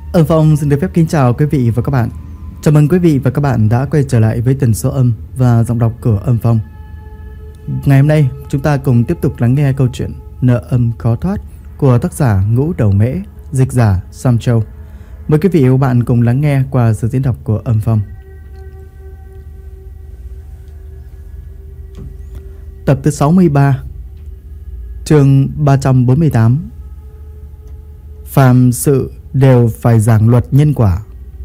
Âm Phong xin được phép kính chào quý vị và các bạn. Chào mừng quý vị và các bạn đã quay trở lại với tần số âm và giọng đọc của Âm Phong. Ngày hôm nay chúng ta cùng tiếp tục lắng nghe câu chuyện Nợ âm khó thoát của tác giả Ngũ Đầu Mễ, dịch giả Sam Châu. Mời quý vị và các bạn cùng lắng nghe qua sự diễn đọc của Âm Phong. Tập thứ 63, chương 348. Phàm sự đều phải giảng luật nhân quả.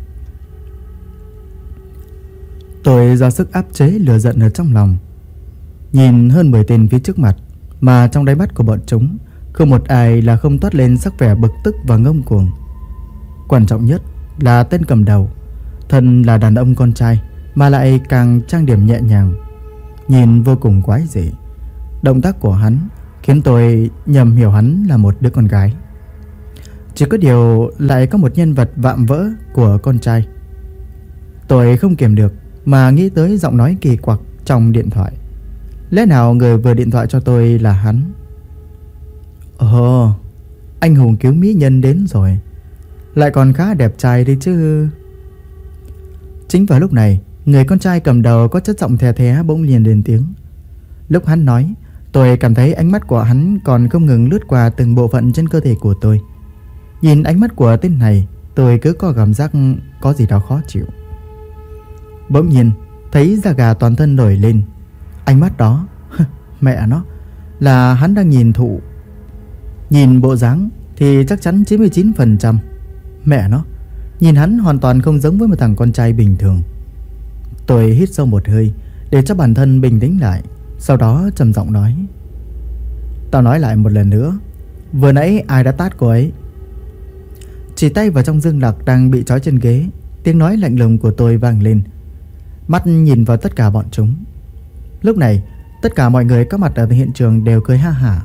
Tôi ra sức áp chế lửa giận ở trong lòng. Nhìn hơn 10 tên phía trước mặt, mà trong đáy mắt của bọn chúng không một ai là không toát lên sắc vẻ bực tức và ngông cuồng. Quan trọng nhất là tên cầm đầu, thân là đàn ông con trai mà lại càng trang điểm nhẹ nhàng, nhìn vô cùng quái dị. Động tác của hắn khiến tôi nhầm hiểu hắn là một đứa con gái. Chỉ có điều lại có một nhân vật vạm vỡ của con trai. Tôi không kiềm được mà nghĩ tới giọng nói kỳ quặc trong điện thoại. Lẽ nào người vừa điện thoại cho tôi là hắn? Ồ, anh hùng cứu mỹ nhân đến rồi. Lại còn khá đẹp trai đấy chứ. Chính vào lúc này, người con trai cầm đầu có chất giọng the thé bỗng liền lên tiếng. Lúc hắn nói, tôi cảm thấy ánh mắt của hắn còn không ngừng lướt qua từng bộ phận trên cơ thể của tôi. Nhìn ánh mắt của tên này, tôi cứ có cảm giác có gì đó khó chịu. Bỗng nhiên thấy da gà toàn thân nổi lên. Ánh mắt đó, mẹ nó, là hắn đang nhìn Thụ. Nhìn bộ dáng thì chắc chắn 99%. Mẹ nó, nhìn hắn hoàn toàn không giống với một thằng con trai bình thường. Tôi hít sâu một hơi để cho bản thân bình tĩnh lại. Sau đó trầm giọng nói, tao nói lại một lần nữa, vừa nãy ai đã tát cô ấy? Chỉ tay vào trong Dương Lạc đang bị trói trên ghế. Tiếng nói lạnh lùng của tôi vang lên. Mắt nhìn vào tất cả bọn chúng. Lúc này tất cả mọi người có mặt ở hiện trường đều cười ha hả.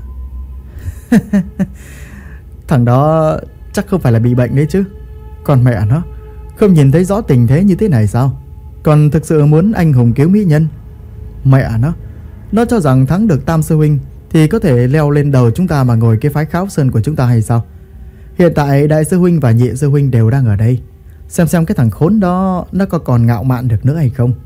Thằng đó chắc không phải là bị bệnh đấy chứ. Còn mẹ nó, không nhìn thấy rõ tình thế như thế này sao? Còn thực sự muốn anh hùng cứu mỹ nhân. Mẹ nó cho rằng thắng được Tam sư huynh thì có thể leo lên đầu chúng ta mà ngồi cái phái Kháo Sơn của chúng ta hay sao? Hiện tại đại sư huynh và nhị sư huynh đều đang ở đây. Xem cái thằng khốn đó nó có còn ngạo mạn được nữa hay không.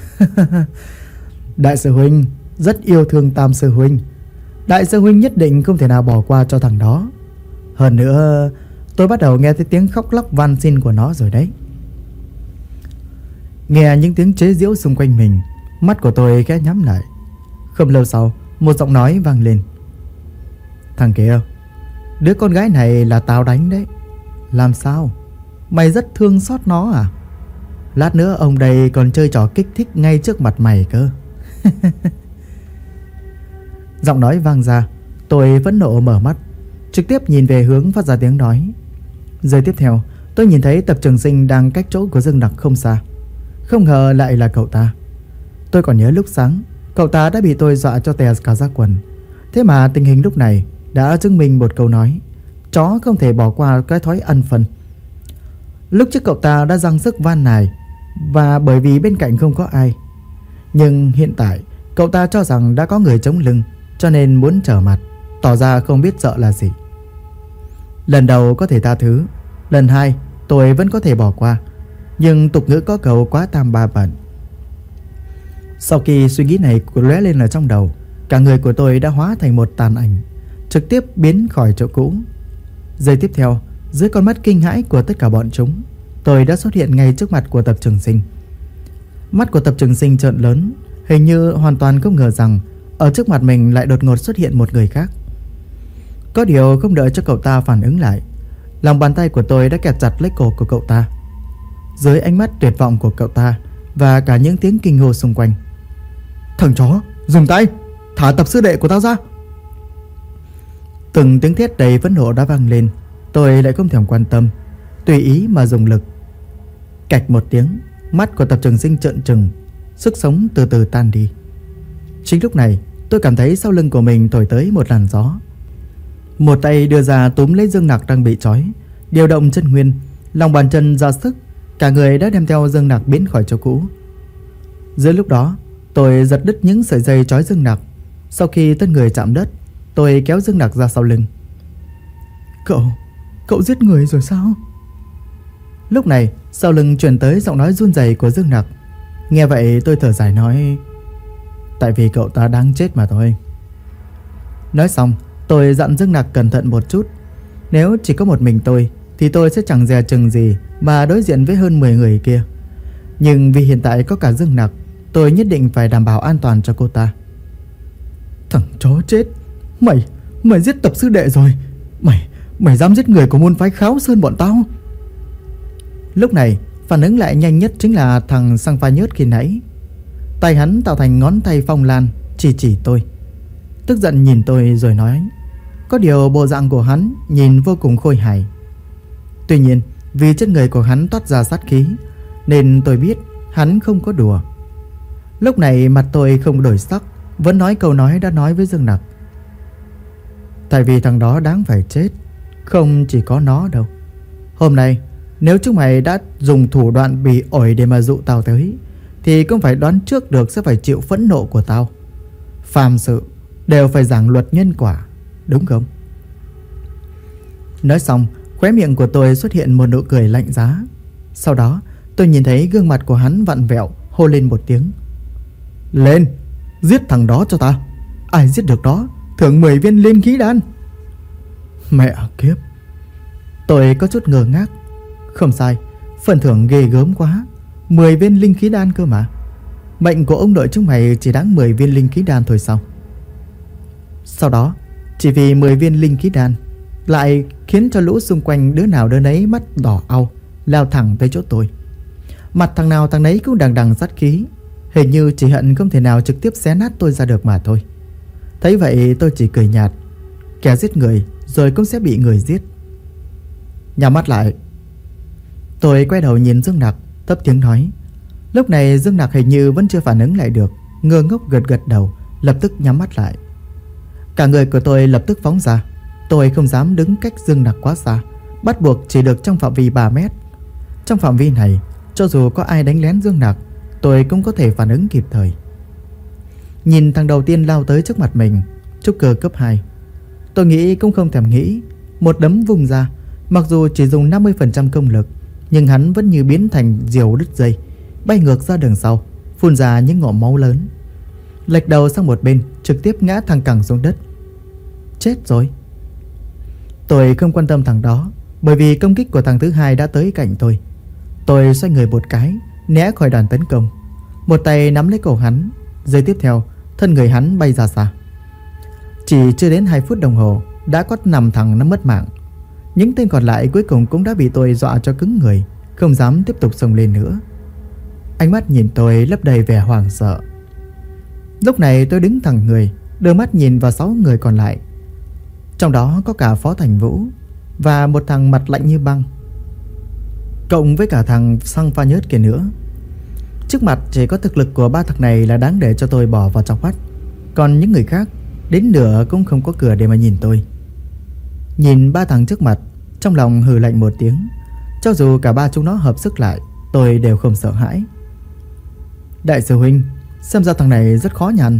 Đại sư huynh rất yêu thương Tam sư huynh. Đại sư huynh nhất định không thể nào bỏ qua cho thằng đó. Hơn nữa, tôi bắt đầu nghe thấy tiếng khóc lóc van xin của nó rồi đấy. Nghe những tiếng chế giễu xung quanh mình, mắt của tôi khẽ nhắm lại. Không lâu sau, một giọng nói vang lên. Thằng kia, đứa con gái này là tao đánh đấy. Làm sao? Mày rất thương xót nó à? Lát nữa ông đây còn chơi trò kích thích ngay trước mặt mày cơ. Giọng nói vang ra. Tôi phẫn nộ mở mắt, trực tiếp nhìn về hướng phát ra tiếng nói. Giây tiếp theo, tôi nhìn thấy Tập Trường Sinh đang cách chỗ của Dương Đặc không xa. Không ngờ lại là cậu ta. Tôi còn nhớ lúc sáng cậu ta đã bị tôi dọa cho tè cả ra quần. Thế mà tình hình lúc này đã chứng minh một câu nói: chó không thể bỏ qua cái thói ăn phân. Lúc trước cậu ta đã dang sức van nài, và bởi vì bên cạnh không có ai. Nhưng hiện tại cậu ta cho rằng đã có người chống lưng, cho nên muốn trở mặt, tỏ ra không biết sợ là gì. Lần đầu có thể tha thứ, lần hai tôi vẫn có thể bỏ qua. Nhưng tục ngữ có câu quá tam ba bận. Sau khi suy nghĩ này lóe lên ở trong đầu, cả người của tôi đã hóa thành một tàn ảnh, trực tiếp biến khỏi chỗ cũ. Giây tiếp theo, dưới con mắt kinh hãi của tất cả bọn chúng, tôi đã xuất hiện ngay trước mặt của Tập Trường Sinh. Mắt của Tập Trường Sinh trợn lớn, hình như hoàn toàn không ngờ rằng ở trước mặt mình lại đột ngột xuất hiện một người khác. Có điều không đợi cho cậu ta phản ứng lại, lòng bàn tay của tôi đã kẹp chặt lấy cổ của cậu ta. Dưới ánh mắt tuyệt vọng của cậu ta và cả những tiếng kinh hô xung quanh: thằng chó, dừng tay, thả Tập sư đệ của tao ra. Từng tiếng thét đầy phẫn nộ đã vang lên. Tôi lại không thèm quan tâm, tùy ý mà dùng lực. Cạch một tiếng, mắt của Tập Trường Sinh trợn trừng, sức sống từ từ tan đi. Chính lúc này, tôi cảm thấy sau lưng của mình thổi tới một làn gió. Một tay đưa ra túm lấy Dương Nặc đang bị trói, điều động chân nguyên, lòng bàn chân ra sức, cả người đã đem theo Dương Nặc biến khỏi chỗ cũ. Giữa lúc đó, tôi giật đứt những sợi dây trói Dương Nặc. Sau khi thân người chạm đất, tôi kéo Dương Nặc ra sau lưng. Cậu giết người rồi sao? Lúc này sau lưng truyền tới giọng nói run rẩy của Dương Nặc. Nghe vậy tôi thở dài nói: tại vì cậu ta đáng chết mà thôi. Nói xong tôi dặn Dương Nặc cẩn thận một chút. Nếu chỉ có một mình tôi thì tôi sẽ chẳng dè chừng gì mà đối diện với hơn 10 người kia. Nhưng vì hiện tại có cả Dương Nặc, tôi nhất định phải đảm bảo an toàn cho cô ta. Thằng chó chết, Mày giết tập sư đệ rồi. Mày dám giết người của môn phái Kháo Sơn bọn tao. Lúc này phản ứng lại nhanh nhất chính là thằng Sang Pha Nhớt khi nãy. Tay hắn tạo thành ngón tay phong lan, chỉ tôi. Tức giận nhìn tôi rồi nói. Có điều bộ dạng của hắn nhìn vô cùng khôi hài. Tuy nhiên vì trên người của hắn toát ra sát khí, nên tôi biết hắn không có đùa. Lúc này mặt tôi không đổi sắc, vẫn nói câu nói đã nói với Dương Nặc. Tại vì thằng đó đáng phải chết. Không chỉ có nó đâu. Hôm nay nếu chúng mày đã dùng thủ đoạn bị ổi để mà dụ tao tới, thì cũng phải đoán trước được sẽ phải chịu phẫn nộ của tao. Phàm sự đều phải giảng luật nhân quả, đúng không? Nói xong, khóe miệng của tôi xuất hiện một nụ cười lạnh giá. Sau đó tôi nhìn thấy gương mặt của hắn vặn vẹo, hô lên một tiếng. Lên, giết thằng đó cho ta. Ai giết được đó thưởng 10 viên linh khí đan. Mẹ kiếp. Tôi có chút ngơ ngác. Không sai, phần thưởng ghê gớm quá. 10 viên linh khí đan cơ mà. Mệnh của ông nội chúng mày chỉ đáng 10 viên linh khí đan thôi sao? Sau đó chỉ vì 10 viên linh khí đan lại khiến cho lũ xung quanh đứa nào đứa nấy mắt đỏ au, lao thẳng tới chỗ tôi. Mặt thằng nào thằng nấy cũng đằng đằng sát khí, hình như chỉ hận không thể nào trực tiếp xé nát tôi ra được mà thôi. Thấy vậy tôi chỉ cười nhạt. Kẻ giết người rồi cũng sẽ bị người giết. Nhắm mắt lại. Tôi quay đầu nhìn Dương Nặc, thấp tiếng nói. Lúc này Dương Nặc hình như vẫn chưa phản ứng lại được, ngơ ngốc gật đầu, lập tức nhắm mắt lại. Cả người của tôi lập tức phóng ra. Tôi không dám đứng cách Dương Nặc quá xa, bắt buộc chỉ được trong phạm vi 3 mét. Trong phạm vi này, cho dù có ai đánh lén Dương Nặc, tôi cũng có thể phản ứng kịp thời. Nhìn thằng đầu tiên lao tới trước mặt mình, trúc cơ cấp 2. Tôi nghĩ cũng không thèm nghĩ, một đấm vung ra. Mặc dù chỉ dùng 50% công lực, nhưng hắn vẫn như biến thành diều đứt dây, bay ngược ra đường sau, phun ra những ngụm máu lớn. Lệch đầu sang một bên, trực tiếp ngã thẳng cẳng xuống đất. Chết rồi. Tôi không quan tâm thằng đó, bởi vì công kích của thằng thứ hai đã tới cạnh tôi. Tôi xoay người một cái, né khỏi đòn tấn công, một tay nắm lấy cổ hắn. Giây tiếp theo, thân người hắn bay ra xa. Chỉ chưa đến 2 phút đồng hồ, đã có 5 thằng nó mất mạng. Những tên còn lại cuối cùng cũng đã bị tôi dọa cho cứng người, không dám tiếp tục xông lên nữa. Ánh mắt nhìn tôi lấp đầy vẻ hoảng sợ. Lúc này tôi đứng thẳng người, đưa mắt nhìn vào 6 người còn lại. Trong đó có cả Phó Thành Vũ và một thằng mặt lạnh như băng, cộng với cả thằng Sang Pha Nhớt kia nữa. Trước mặt chỉ có thực lực của 3 thằng này là đáng để cho tôi bỏ vào trong mắt. Còn những người khác đến nửa cũng không có cửa để mà nhìn tôi. Nhìn 3 thằng trước mặt, trong lòng hừ lạnh một tiếng. Cho dù cả 3 chúng nó hợp sức lại, tôi đều không sợ hãi. Đại sư huynh, xem ra thằng này rất khó nhằn.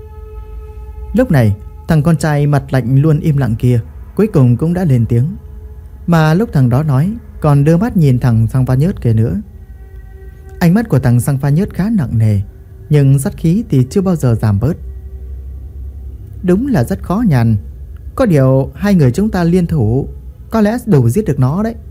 Lúc này thằng con trai mặt lạnh luôn im lặng kia cuối cùng cũng đã lên tiếng. Mà lúc thằng đó nói, còn đưa mắt nhìn thằng Sang Pha Nhớt kia nữa. Ánh mắt của thằng Sang Pha Nhớt khá nặng nề, nhưng sát khí thì chưa bao giờ giảm bớt. Đúng là rất khó nhằn. Có điều 2 người chúng ta liên thủ có lẽ đủ giết được nó đấy.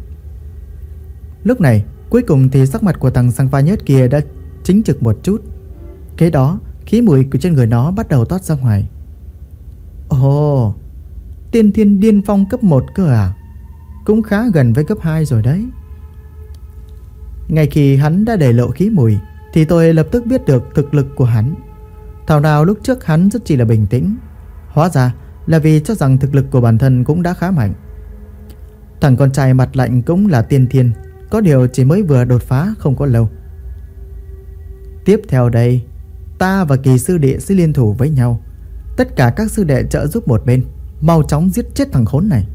Lúc này cuối cùng thì sắc mặt của thằng Sang Pha Nhớt kia đã chính trực một chút. Kế đó khí mùi của trên người nó bắt đầu toát ra ngoài. Ồ, tiên thiên điên phong cấp 1 cơ à? Cũng khá gần với cấp 2 rồi đấy. Ngay khi hắn đã để lộ khí mùi thì tôi lập tức biết được thực lực của hắn. Thảo nào lúc trước hắn rất chỉ là bình tĩnh, hóa ra là vì cho rằng thực lực của bản thân cũng đã khá mạnh. Thằng con trai mặt lạnh cũng là tiên thiên, có điều chỉ mới vừa đột phá không có lâu. Tiếp theo đây, ta và Kỳ sư đệ sẽ liên thủ với nhau. Tất cả các sư đệ trợ giúp một bên, mau chóng giết chết thằng khốn này.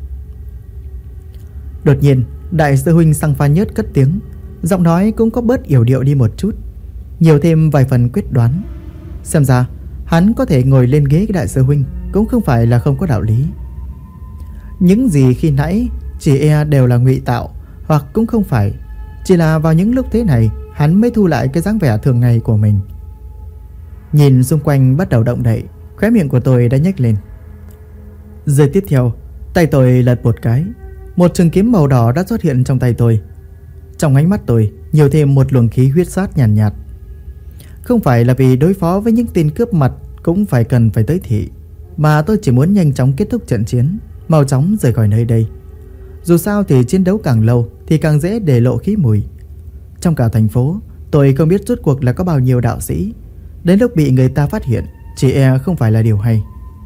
Đột nhiên đại sư huynh Sang Pha Nhớt cất tiếng, giọng nói cũng có bớt yểu điệu đi một chút, nhiều thêm vài phần quyết đoán. Xem ra hắn có thể ngồi lên ghế đại sư huynh cũng không phải là không có đạo lý. Những gì khi nãy chỉ e đều là ngụy tạo, hoặc cũng không phải Chỉ là vào những lúc thế này, hắn mới thu lại cái dáng vẻ thường ngày của mình. Nhìn xung quanh bắt đầu động đậy, khóe miệng của tôi đã nhếch lên. Giây tiếp theo, tay tôi lật một cái, một trường kiếm màu đỏ đã xuất hiện trong tay tôi. Trong ánh mắt tôi nhiều thêm một luồng khí huyết sát nhàn nhạt. Không phải là vì đối phó với những tên cướp mặt cũng phải cần phải tới thị, mà tôi chỉ muốn nhanh chóng kết thúc trận chiến, mau chóng rời khỏi nơi đây. Dù sao thì chiến đấu càng lâu thì càng dễ để lộ khí mùi. Trong cả thành phố, tôi không biết rốt cuộc là có bao nhiêu đạo sĩ. Đến lúc bị người ta phát hiện, chỉ e không phải là điều hay.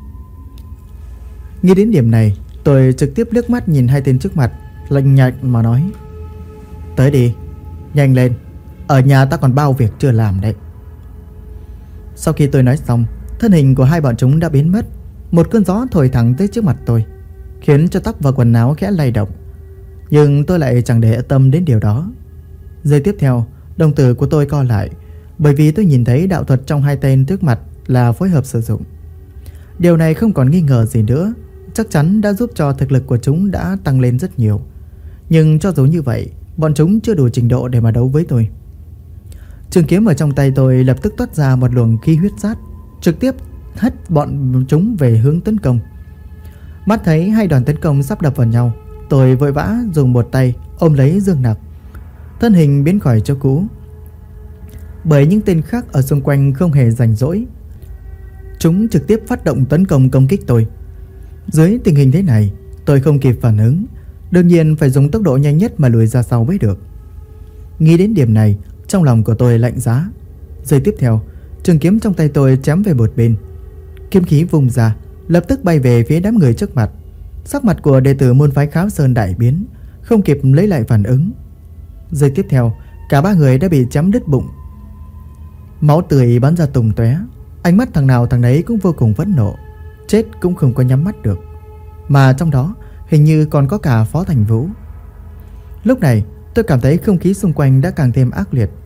Nghĩ đến điểm này, tôi trực tiếp liếc mắt nhìn hai tên trước mặt, lạnh nhạt mà nói: tới đi, nhanh lên, ở nhà ta còn bao việc chưa làm đấy. Sau khi tôi nói xong, thân hình của hai bọn chúng đã biến mất. Một cơn gió thổi thẳng tới trước mặt tôi, khiến cho tóc và quần áo khẽ lay động. Nhưng tôi lại chẳng để tâm đến điều đó. Giây tiếp theo, đồng tử của tôi co lại, bởi vì tôi nhìn thấy đạo thuật trong hai tên trước mặt là phối hợp sử dụng. Điều này không còn nghi ngờ gì nữa, chắc chắn đã giúp cho thực lực của chúng đã tăng lên rất nhiều. Nhưng cho dù như vậy, bọn chúng chưa đủ trình độ để mà đấu với tôi. Trường kiếm ở trong tay tôi lập tức toát ra một luồng khí huyết sát, trực tiếp hất bọn chúng về hướng tấn công. Mắt thấy hai đoàn tấn công sắp đập vào nhau, tôi vội vã dùng một tay ôm lấy Dương Nặc, thân hình biến khỏi chỗ cũ. Bởi những tên khác ở xung quanh không hề rảnh rỗi, chúng trực tiếp phát động tấn công công kích tôi. Dưới tình hình thế này, tôi không kịp phản ứng, đương nhiên phải dùng tốc độ nhanh nhất mà lùi ra sau mới được. Nghĩ đến điểm này, trong lòng của tôi lạnh giá. Giây tiếp theo, trường kiếm trong tay tôi chém về một bên. Kiếm khí vung ra, lập tức bay về phía đám người trước mặt. Sắc mặt của đệ tử môn phái Kháo Sơn đại biến, không kịp lấy lại phản ứng. Giây tiếp theo, cả ba người đã bị chém đứt bụng. Máu tươi bắn ra tùng tóe. Ánh mắt thằng nào thằng nấy cũng vô cùng phẫn nộ, chết cũng không có nhắm mắt được. Mà trong đó hình như còn có cả Phó Thành Vũ. Lúc này tôi cảm thấy không khí xung quanh đã càng thêm ác liệt.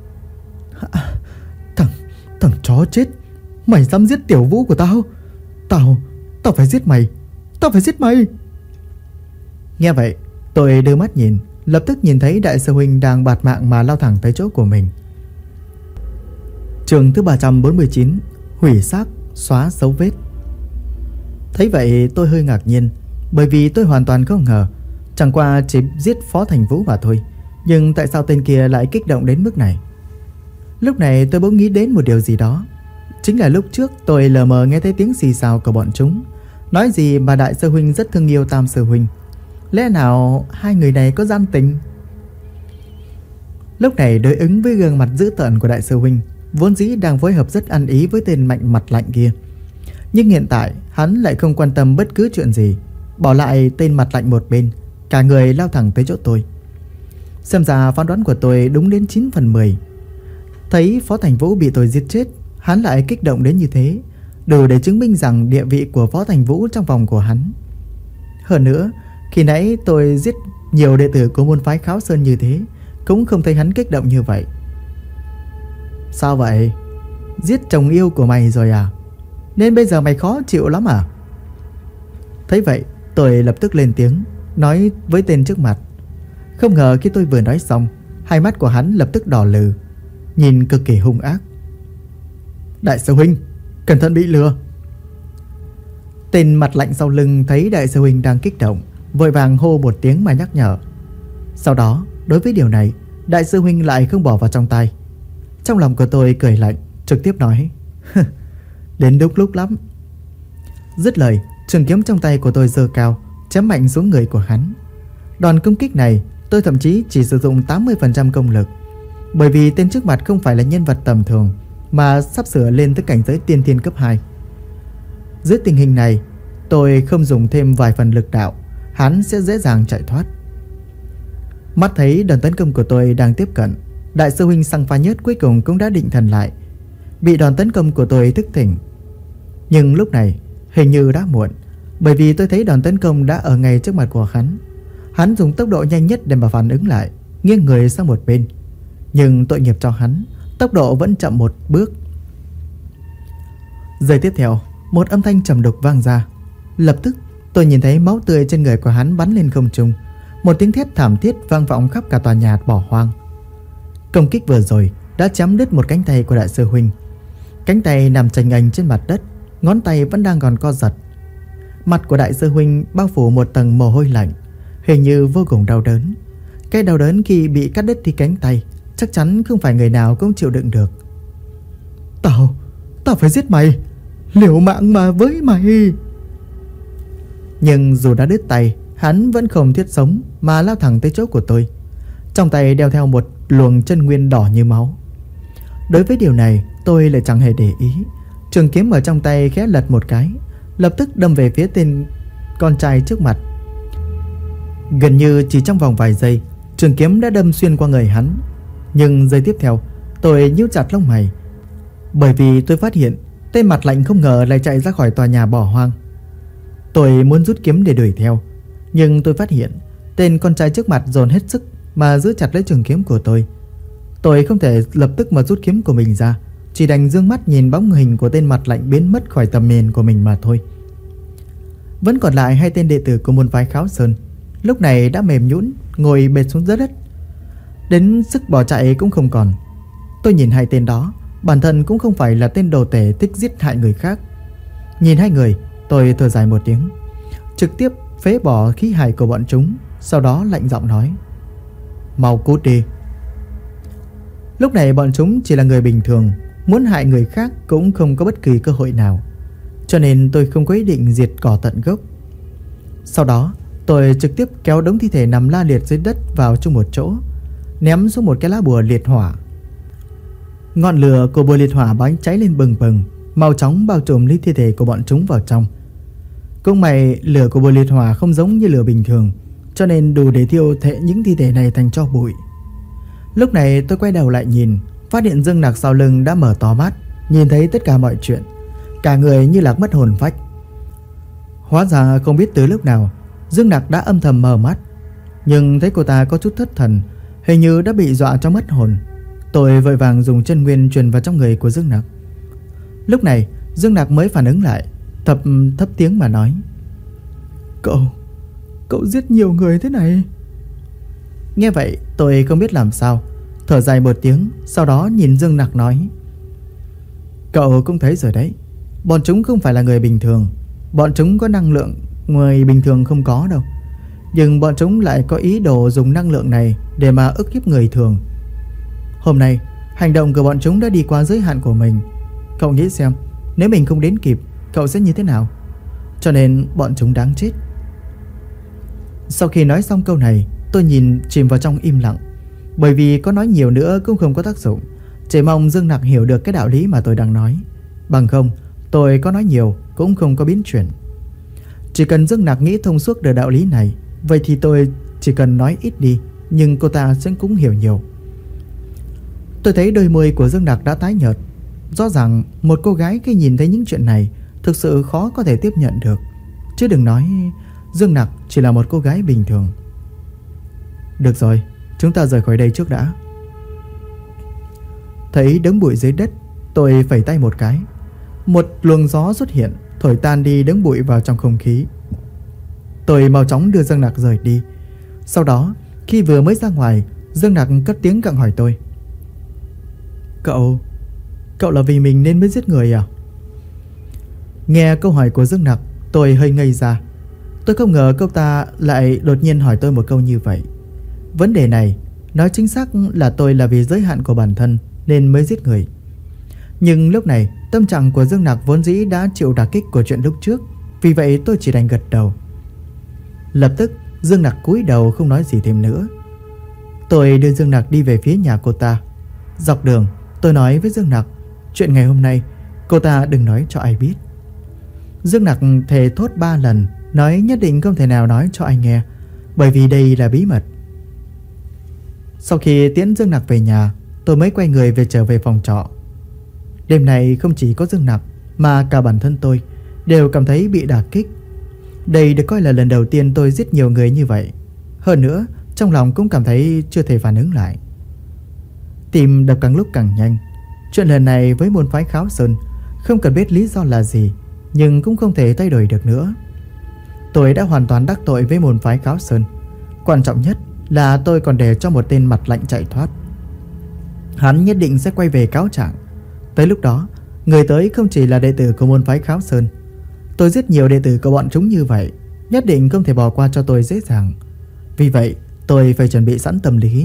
Thằng chó chết, mày dám giết Tiểu Vũ của tao? Tao phải giết mày. Tao phải giết mày. Nghe vậy, tôi đưa mắt nhìn, lập tức nhìn thấy đại sư huynh đang bạt mạng mà lao thẳng tới chỗ của mình. Chương thứ 349, hủy xác, xóa dấu vết. Thấy vậy tôi hơi ngạc nhiên, bởi vì tôi hoàn toàn không ngờ, chẳng qua chỉ giết Phó Thành Vũ mà thôi, nhưng tại sao tên kia lại kích động đến mức này? Lúc này tôi bỗng nghĩ đến một điều gì đó. Chính là lúc trước tôi lờ mờ nghe thấy tiếng xì xào của bọn chúng, nói gì mà đại sư huynh rất thương yêu tam sư huynh. Lẽ nào hai người này có gian tình? Lúc này đối ứng với gương mặt dữ tợn của đại sư huynh, vốn dĩ đang phối hợp rất ăn ý với tên mạnh mặt lạnh kia, nhưng hiện tại hắn lại không quan tâm bất cứ chuyện gì, bỏ lại tên mặt lạnh một bên, cả người lao thẳng tới chỗ tôi. Xem ra phán đoán của tôi đúng đến 9 phần 10. Thấy Phó Thành Vũ bị tôi giết chết, hắn lại kích động đến như thế, đủ để chứng minh rằng địa vị của Phó Thành Vũ trong vòng của hắn. Hơn nữa, khi nãy tôi giết nhiều đệ tử của môn phái Kháo Sơn như thế, cũng không thấy hắn kích động như vậy. Sao vậy? Giết chồng yêu của mày rồi à? Nên bây giờ mày khó chịu lắm à? Thấy vậy, tôi lập tức lên tiếng, nói với tên trước mặt. Không ngờ khi tôi vừa nói xong, hai mắt của hắn lập tức đỏ lừ, nhìn cực kỳ hung ác. Đại sư huynh, cẩn thận bị lừa. Tên mặt lạnh sau lưng thấy đại sư huynh đang kích động, vội vàng hô một tiếng mà nhắc nhở. Sau đó, đối với điều này, đại sư huynh lại không bỏ vào trong tai. Trong lòng của tôi cười lạnh, trực tiếp nói: đến đúng lúc lắm. Dứt lời, trường kiếm trong tay của tôi giơ cao, chém mạnh xuống người của hắn. Đòn công kích này tôi thậm chí chỉ sử dụng 80% công lực, bởi vì tên trước mặt không phải là nhân vật tầm thường, mà sắp sửa lên tới cảnh giới tiên thiên cấp 2. Dưới tình hình này, tôi không dùng thêm vài phần lực đạo, hắn sẽ dễ dàng chạy thoát. Mắt thấy đòn tấn công của tôi đang tiếp cận, đại sư huynh Xăng Pha Nhất cuối cùng cũng đã định thần lại, bị đòn tấn công của tôi thức tỉnh. Nhưng lúc này hình như đã muộn, bởi vì tôi thấy đòn tấn công đã ở ngay trước mặt của hắn. Hắn dùng tốc độ nhanh nhất để mà phản ứng lại, nghiêng người sang một bên. Nhưng tội nghiệp cho hắn, tốc độ vẫn chậm một bước. Giây tiếp theo, một âm thanh trầm đục vang ra. Lập tức tôi nhìn thấy máu tươi trên người của hắn bắn lên không trung. Một tiếng thét thảm thiết vang vọng khắp cả tòa nhà bỏ hoang. Công kích vừa rồi đã chém đứt một cánh tay của đại sư huynh. Cánh tay nằm chành ành trên mặt đất, ngón tay vẫn đang còn co giật. Mặt của đại sư huynh bao phủ một tầng mồ hôi lạnh, hình như vô cùng đau đớn. Cái đau đớn khi bị cắt đứt đi cánh tay chắc chắn không phải người nào cũng chịu đựng được. Tao phải giết mày, liều mạng mà với mày. Nhưng dù đã đứt tay, hắn vẫn không thiết sống mà lao thẳng tới chỗ của tôi. Trong tay đeo theo một luồng chân nguyên đỏ như máu. Đối với điều này tôi lại chẳng hề để ý. Trường kiếm ở trong tay khẽ lật một cái, lập tức đâm về phía tên con trai trước mặt. Gần như chỉ trong vòng vài giây, trường kiếm đã đâm xuyên qua người hắn. Nhưng giây tiếp theo, tôi nhíu chặt lông mày, bởi vì tôi phát hiện tên mặt lạnh không ngờ lại chạy ra khỏi tòa nhà bỏ hoang. Tôi muốn rút kiếm để đuổi theo, nhưng tôi phát hiện tên con trai trước mặt dồn hết sức mà giữ chặt lấy trường kiếm của tôi. Tôi không thể lập tức mà rút kiếm của mình ra, chỉ đành dương mắt nhìn bóng hình của tên mặt lạnh biến mất khỏi tầm nhìn của mình mà thôi. Vẫn còn lại 2 tên đệ tử của môn phái Kháo Sơn, lúc này đã mềm nhũn ngồi bệt xuống dưới đất, đến sức bỏ chạy cũng không còn. Tôi nhìn 2 tên đó, bản thân cũng không phải là tên đồ tể thích giết hại người khác. Nhìn 2 người, tôi thở dài một tiếng, trực tiếp phế bỏ khí hài của bọn chúng, sau đó lạnh giọng nói: mau cút đi. Lúc này bọn chúng chỉ là người bình thường, muốn hại người khác cũng không có bất kỳ cơ hội nào, cho nên tôi không có ý định diệt cỏ tận gốc. Sau đó tôi trực tiếp kéo đống thi thể nằm la liệt dưới đất vào chung một chỗ, ném xuống một cái lá bùa liệt hỏa. Ngọn lửa của bùa liệt hỏa bắn cháy lên bừng bừng, mau chóng bao trùm lấy thi thể của bọn chúng vào trong. Cũng may lửa của bùa liệt hỏa không giống như lửa bình thường, cho nên đủ để thiêu thể những thi thể này thành tro bụi. Lúc này tôi quay đầu lại nhìn, phát hiện Dương Nặc sau lưng đã mở to mắt, nhìn thấy tất cả mọi chuyện, cả người như là mất hồn phách. Hóa ra không biết từ lúc nào Dương Nặc đã âm thầm mở mắt, nhưng thấy cô ta có chút thất thần, hình như đã bị dọa cho mất hồn. Tôi vội vàng dùng chân nguyên truyền vào trong người của Dương Nặc. Lúc này Dương Nặc mới phản ứng lại, thấp tiếng mà nói: Cậu giết nhiều người thế này. Nghe vậy tôi không biết làm sao, thở dài một tiếng, sau đó nhìn Dương Nặc nói: cậu cũng thấy rồi đấy, bọn chúng không phải là người bình thường. Bọn chúng có năng lượng người bình thường không có đâu, nhưng bọn chúng lại có ý đồ dùng năng lượng này để mà ức hiếp người thường. Hôm nay hành động của bọn chúng đã đi qua giới hạn của mình. Cậu nghĩ xem, nếu mình không đến kịp, cậu sẽ như thế nào? Cho nên bọn chúng đáng chết. Sau khi nói xong câu này, tôi nhìn chìm vào trong im lặng, bởi vì có nói nhiều nữa cũng không có tác dụng. Chỉ mong Dương Nặc hiểu được cái đạo lý mà tôi đang nói, bằng không tôi có nói nhiều cũng không có biến chuyển. Chỉ cần Dương Nặc nghĩ thông suốt được đạo lý này, vậy thì tôi chỉ cần nói ít đi, nhưng cô ta sẽ cũng hiểu nhiều. Tôi thấy đôi môi của Dương Nặc đã tái nhợt. Rõ ràng một cô gái khi nhìn thấy những chuyện này thực sự khó có thể tiếp nhận được, chứ đừng nói Dương Nặc chỉ là một cô gái bình thường. Được rồi, chúng ta rời khỏi đây trước đã. Thấy đống bụi dưới đất, tôi phẩy tay một cái. Một luồng gió xuất hiện, thổi tan đi đống bụi vào trong không khí. Tôi mau chóng đưa Dương Nặc rời đi. Sau đó, khi vừa mới ra ngoài, Dương Nặc cất tiếng gặng hỏi tôi: Cậu là vì mình nên mới giết người à? Nghe câu hỏi của Dương Nặc, tôi hơi ngây ra. Tôi không ngờ cô ta lại đột nhiên hỏi tôi một câu như vậy. Vấn đề này nói chính xác là tôi là vì giới hạn của bản thân nên mới giết người. Nhưng lúc này tâm trạng của Dương Nặc vốn dĩ đã chịu đả kích của chuyện lúc trước, vì vậy tôi chỉ đành gật đầu. Lập tức Dương Nặc cúi đầu không nói gì thêm nữa. Tôi đưa Dương Nặc đi về phía nhà cô ta. Dọc đường tôi nói với Dương Nặc, chuyện ngày hôm nay cô ta đừng nói cho ai biết. Dương Nặc thề thốt 3 lần, nói nhất định không thể nào nói cho ai nghe, bởi vì đây là bí mật. Sau khi tiễn Dương Nặc về nhà, tôi mới quay người trở về phòng trọ. Đêm này không chỉ có Dương Nặc mà cả bản thân tôi đều cảm thấy bị đả kích. Đây được coi là lần đầu tiên tôi giết nhiều người như vậy. Hơn nữa trong lòng cũng cảm thấy chưa thể phản ứng lại. Tim đập càng lúc càng nhanh. Chuyện lần này với môn phái Kháo Sơn không cần biết lý do là gì, nhưng cũng không thể thay đổi được nữa. Tôi đã hoàn toàn đắc tội với môn phái Kháo Sơn. Quan trọng nhất là tôi còn để cho một tên mặt lạnh chạy thoát. hắn nhất định sẽ quay về cáo trạng. Tới lúc đó, người tới không chỉ là đệ tử của môn phái Kháo Sơn. Tôi giết nhiều đệ tử của bọn chúng như vậy, nhất định không thể bỏ qua cho tôi dễ dàng. Vì vậy, tôi phải chuẩn bị sẵn tâm lý.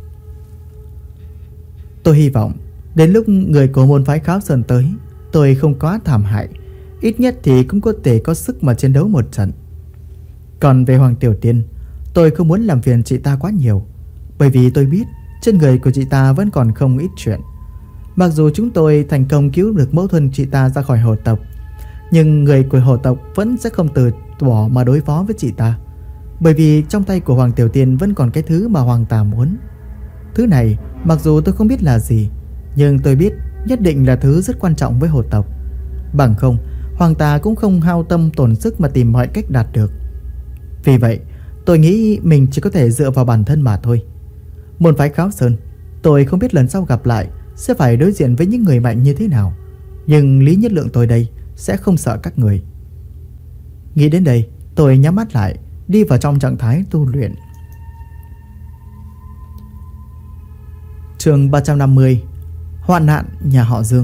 Tôi hy vọng đến lúc người của môn phái Kháo Sơn tới, tôi không quá thảm hại, ít nhất thì cũng có thể có sức mà chiến đấu một trận. Còn về Hoàng Tiểu Tiên, tôi không muốn làm phiền chị ta quá nhiều, bởi vì tôi biết trên người của chị ta vẫn còn không ít chuyện. Mặc dù chúng tôi thành công cứu được mẫu thân chị ta ra khỏi hồ tộc, nhưng người của hồ tộc vẫn sẽ không từ bỏ mà đối phó với chị ta, bởi vì trong tay của Hoàng Tiểu Tiên vẫn còn cái thứ mà Hoàng Tà muốn. Thứ này mặc dù tôi không biết là gì, nhưng tôi biết nhất định là thứ rất quan trọng với hồ tộc. Bằng không, Hoàng Tà cũng không hao tâm tổn sức mà tìm mọi cách đạt được. Vì vậy, tôi nghĩ mình chỉ có thể dựa vào bản thân mà thôi. Môn phái Kháo Sơn, tôi không biết lần sau gặp lại sẽ phải đối diện với những người mạnh như thế nào, nhưng Lý Nhất Lượng tôi đây sẽ không sợ các người. Nghĩ đến đây, tôi nhắm mắt lại, đi vào trong trạng thái tu luyện. Chương 350: Hoạn nạn nhà họ Dương.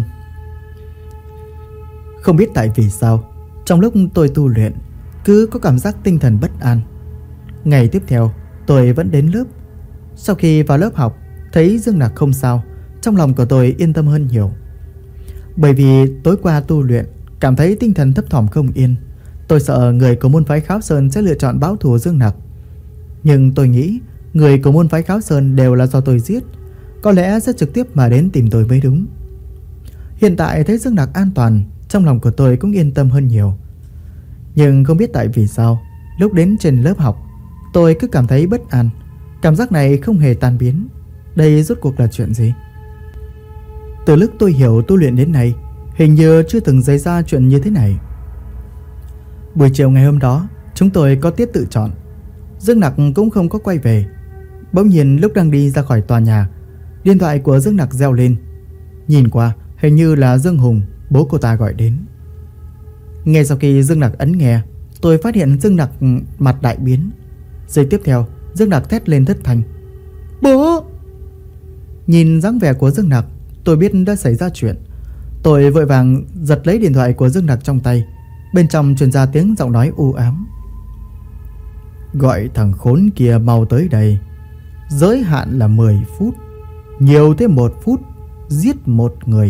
Không biết tại vì sao, trong lúc tôi tu luyện, cứ có cảm giác tinh thần bất an. Ngày tiếp theo, tôi vẫn đến lớp. Sau khi vào lớp học, thấy Dương Nặc không sao, trong lòng của tôi yên tâm hơn nhiều. Bởi vì tối qua tu luyện, cảm thấy tinh thần thấp thỏm không yên. Tôi sợ người của môn phái Kháo Sơn sẽ lựa chọn báo thù Dương Nặc. Nhưng tôi nghĩ người của môn phái Kháo Sơn đều là do tôi giết, có lẽ sẽ trực tiếp mà đến tìm tôi mới đúng. Hiện tại thấy Dương Nặc an toàn, trong lòng của tôi cũng yên tâm hơn nhiều. Nhưng không biết tại vì sao, lúc đến trên lớp học, tôi cứ cảm thấy bất an. Cảm giác này không hề tan biến. Đây rốt cuộc là chuyện gì? Từ lúc tôi hiểu tu luyện đến nay, hình như chưa từng xảy ra chuyện như thế này. Buổi chiều ngày hôm đó, chúng tôi có tiết tự chọn. Dương Nặc cũng không có quay về. Bỗng nhiên lúc đang đi ra khỏi tòa nhà, điện thoại của Dương Nặc reo lên. Nhìn qua, hình như là Dương Hùng, bố cô ta gọi đến. Ngay sau khi Dương Nặc ấn nghe, tôi phát hiện Dương Nặc mặt đại biến. Giây tiếp theo, Dương Nặc thét lên thất thanh: "Bố!" Nhìn dáng vẻ của Dương Nặc, tôi biết đã xảy ra chuyện. Tôi vội vàng giật lấy điện thoại của Dương Nặc trong tay. Bên trong truyền ra tiếng giọng nói u ám: "Gọi thằng khốn kia mau tới đây. Giới hạn là 10 phút. Nhiều thêm 1 phút, giết một người."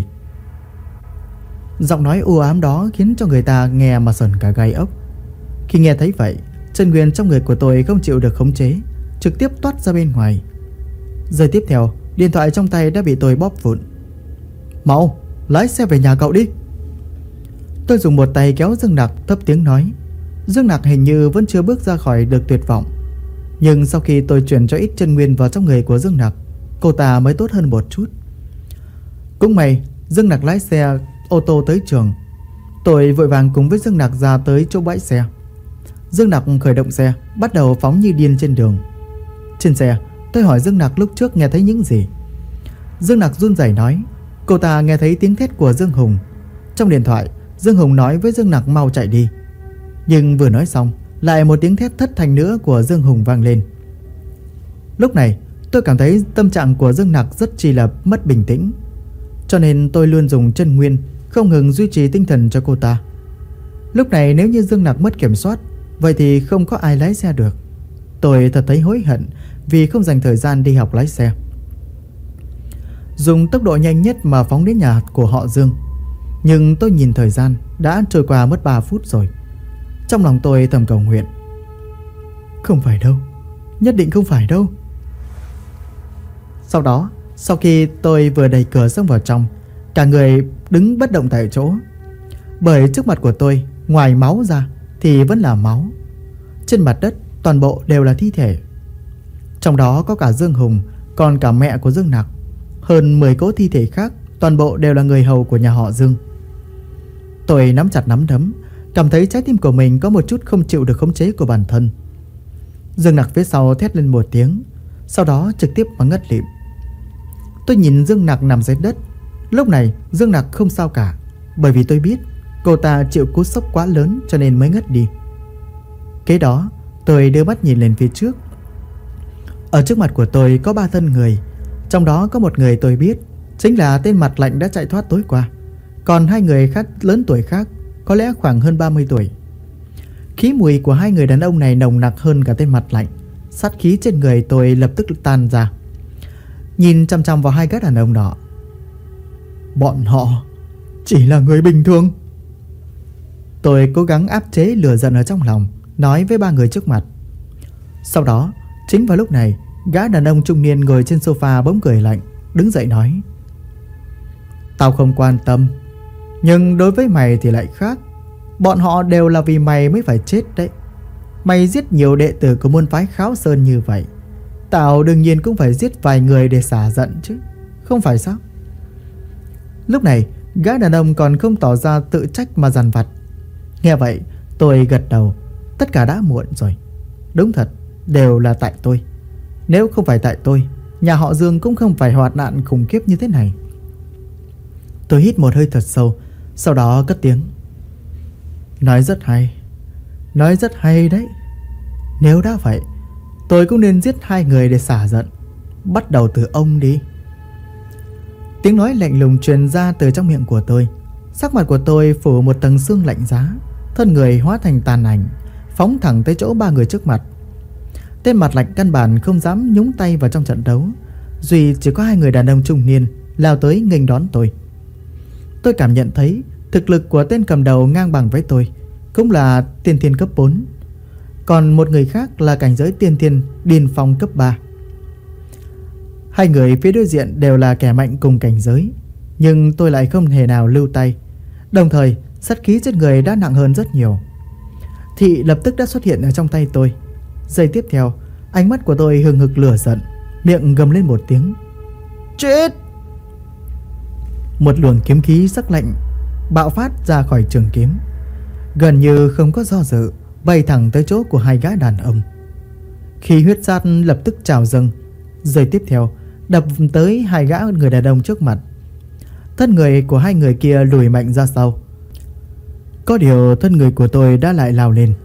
Giọng nói u ám đó khiến cho người ta nghe mà sởn cả gai ốc. Khi nghe thấy vậy, chân nguyên trong người của tôi không chịu được khống chế, trực tiếp toát ra bên ngoài. Giây tiếp theo, điện thoại trong tay đã bị tôi bóp vụn. "Mau, lái xe về nhà cậu đi." Tôi dùng một tay kéo Dương Nặc, thấp tiếng nói. Dương Nặc hình như vẫn chưa bước ra khỏi được tuyệt vọng. Nhưng sau khi tôi chuyển cho ít chân nguyên vào trong người của Dương Nặc, cô ta mới tốt hơn một chút. Cũng may Dương Nặc lái xe ô tô tới trường. Tôi vội vàng cùng với Dương Nặc ra tới chỗ bãi xe. Dương Nặc khởi động xe, bắt đầu phóng như điên trên đường. Trên xe, tôi hỏi Dương Nặc lúc trước nghe thấy những gì. Dương Nặc run rẩy nói cô ta nghe thấy tiếng thét của Dương Hùng. Trong điện thoại, Dương Hùng nói với Dương Nặc mau chạy đi. Nhưng vừa nói xong, lại một tiếng thét thất thanh nữa của Dương Hùng vang lên. Lúc này, tôi cảm thấy tâm trạng của Dương Nặc rất chi là mất bình tĩnh. Cho nên tôi luôn dùng chân nguyên không ngừng duy trì tinh thần cho cô ta. Lúc này nếu như Dương Nặc mất kiểm soát, vậy thì không có ai lái xe được. Tôi thật thấy hối hận vì không dành thời gian đi học lái xe. Dùng tốc độ nhanh nhất mà phóng đến nhà của họ Dương. Nhưng tôi nhìn thời gian đã trôi qua mất 3 phút rồi. Trong lòng tôi thầm cầu nguyện: không phải đâu, nhất định không phải đâu. Sau đó, sau khi tôi vừa đẩy cửa xông vào trong, cả người đứng bất động tại chỗ. Bởi trước mặt của tôi, ngoài máu ra thì vẫn là máu. Trên mặt đất toàn bộ đều là thi thể. Trong đó có cả Dương Hùng, còn cả mẹ của Dương Nặc. Hơn 10 cỗ thi thể khác, toàn bộ đều là người hầu của nhà họ Dương. Tôi nắm chặt nắm đấm, cảm thấy trái tim của mình có một chút không chịu được khống chế của bản thân. Dương Nặc phía sau thét lên một tiếng, sau đó trực tiếp mà ngất lịm. Tôi nhìn Dương Nặc nằm dưới đất. Lúc này Dương Nặc không sao cả, bởi vì tôi biết cô ta chịu cú sốc quá lớn cho nên mới ngất đi. Kế đó tôi đưa mắt nhìn lên phía trước. Ở trước mặt của tôi có 3 thân người. Trong đó có một người tôi biết, chính là tên mặt lạnh đã chạy thoát tối qua. Còn hai người khác lớn tuổi khác, có lẽ khoảng hơn 30 tuổi. Khí mùi của hai người đàn ông này nồng nặc hơn cả tên mặt lạnh. Sát khí trên người tôi lập tức tan ra. Nhìn chăm chăm vào hai gã đàn ông đó. Bọn họ chỉ là người bình thường. Tôi cố gắng áp chế lửa giận ở trong lòng, nói với ba người trước mặt. Sau đó, chính vào lúc này, gã đàn ông trung niên ngồi trên sofa bỗng cười lạnh, đứng dậy nói: Tao không quan tâm, nhưng đối với mày thì lại khác. Bọn họ đều là vì mày mới phải chết đấy. Mày giết nhiều đệ tử của môn phái Kháo Sơn như vậy, tao đương nhiên cũng phải giết vài người để xả giận chứ, không phải sao? Lúc này, gã đàn ông còn không tỏ ra tự trách mà dằn vặt. Nghe vậy, tôi gật đầu. Tất cả đã muộn rồi. Đúng thật, đều là tại tôi. Nếu không phải tại tôi, nhà họ Dương cũng không phải hoạn nạn khủng khiếp như thế này. Tôi hít một hơi thật sâu, sau đó cất tiếng: Nói rất hay. Nói rất hay đấy. Nếu đã vậy, tôi cũng nên giết hai người để xả giận. Bắt đầu từ ông đi. Tiếng nói lạnh lùng truyền ra từ trong miệng của tôi. Sắc mặt của tôi phủ một tầng sương lạnh giá, thân người hóa thành tàn ảnh, phóng thẳng tới chỗ ba người trước mặt. Tên mặt lạnh căn bản không dám nhúng tay vào trong trận đấu, duy chỉ có hai người đàn ông trung niên lao tới nghênh đón tôi. Tôi cảm nhận thấy thực lực của tên cầm đầu ngang bằng với tôi, cũng là tiên thiên cấp 4. Còn một người khác là cảnh giới tiên thiên điên phong cấp 3. Hai người phía đối diện đều là kẻ mạnh cùng cảnh giới, nhưng tôi lại không hề nào lưu tay. Đồng thời, sát khí trên người đã nặng hơn rất nhiều. Thị lập tức đã xuất hiện ở trong tay tôi. Giây tiếp theo, ánh mắt của tôi hừng hực lửa giận, miệng gầm lên một tiếng: Chết! Một luồng kiếm khí sắc lạnh bạo phát ra khỏi trường kiếm, gần như không có do dự bay thẳng tới chỗ của hai gã đàn ông. Khi huyết sát lập tức trào dâng, giây tiếp theo đập tới hai gã người đàn ông trước mặt. Thân người của hai người kia lùi mạnh ra sau. Có điều thân người của tôi đã lại lao lên.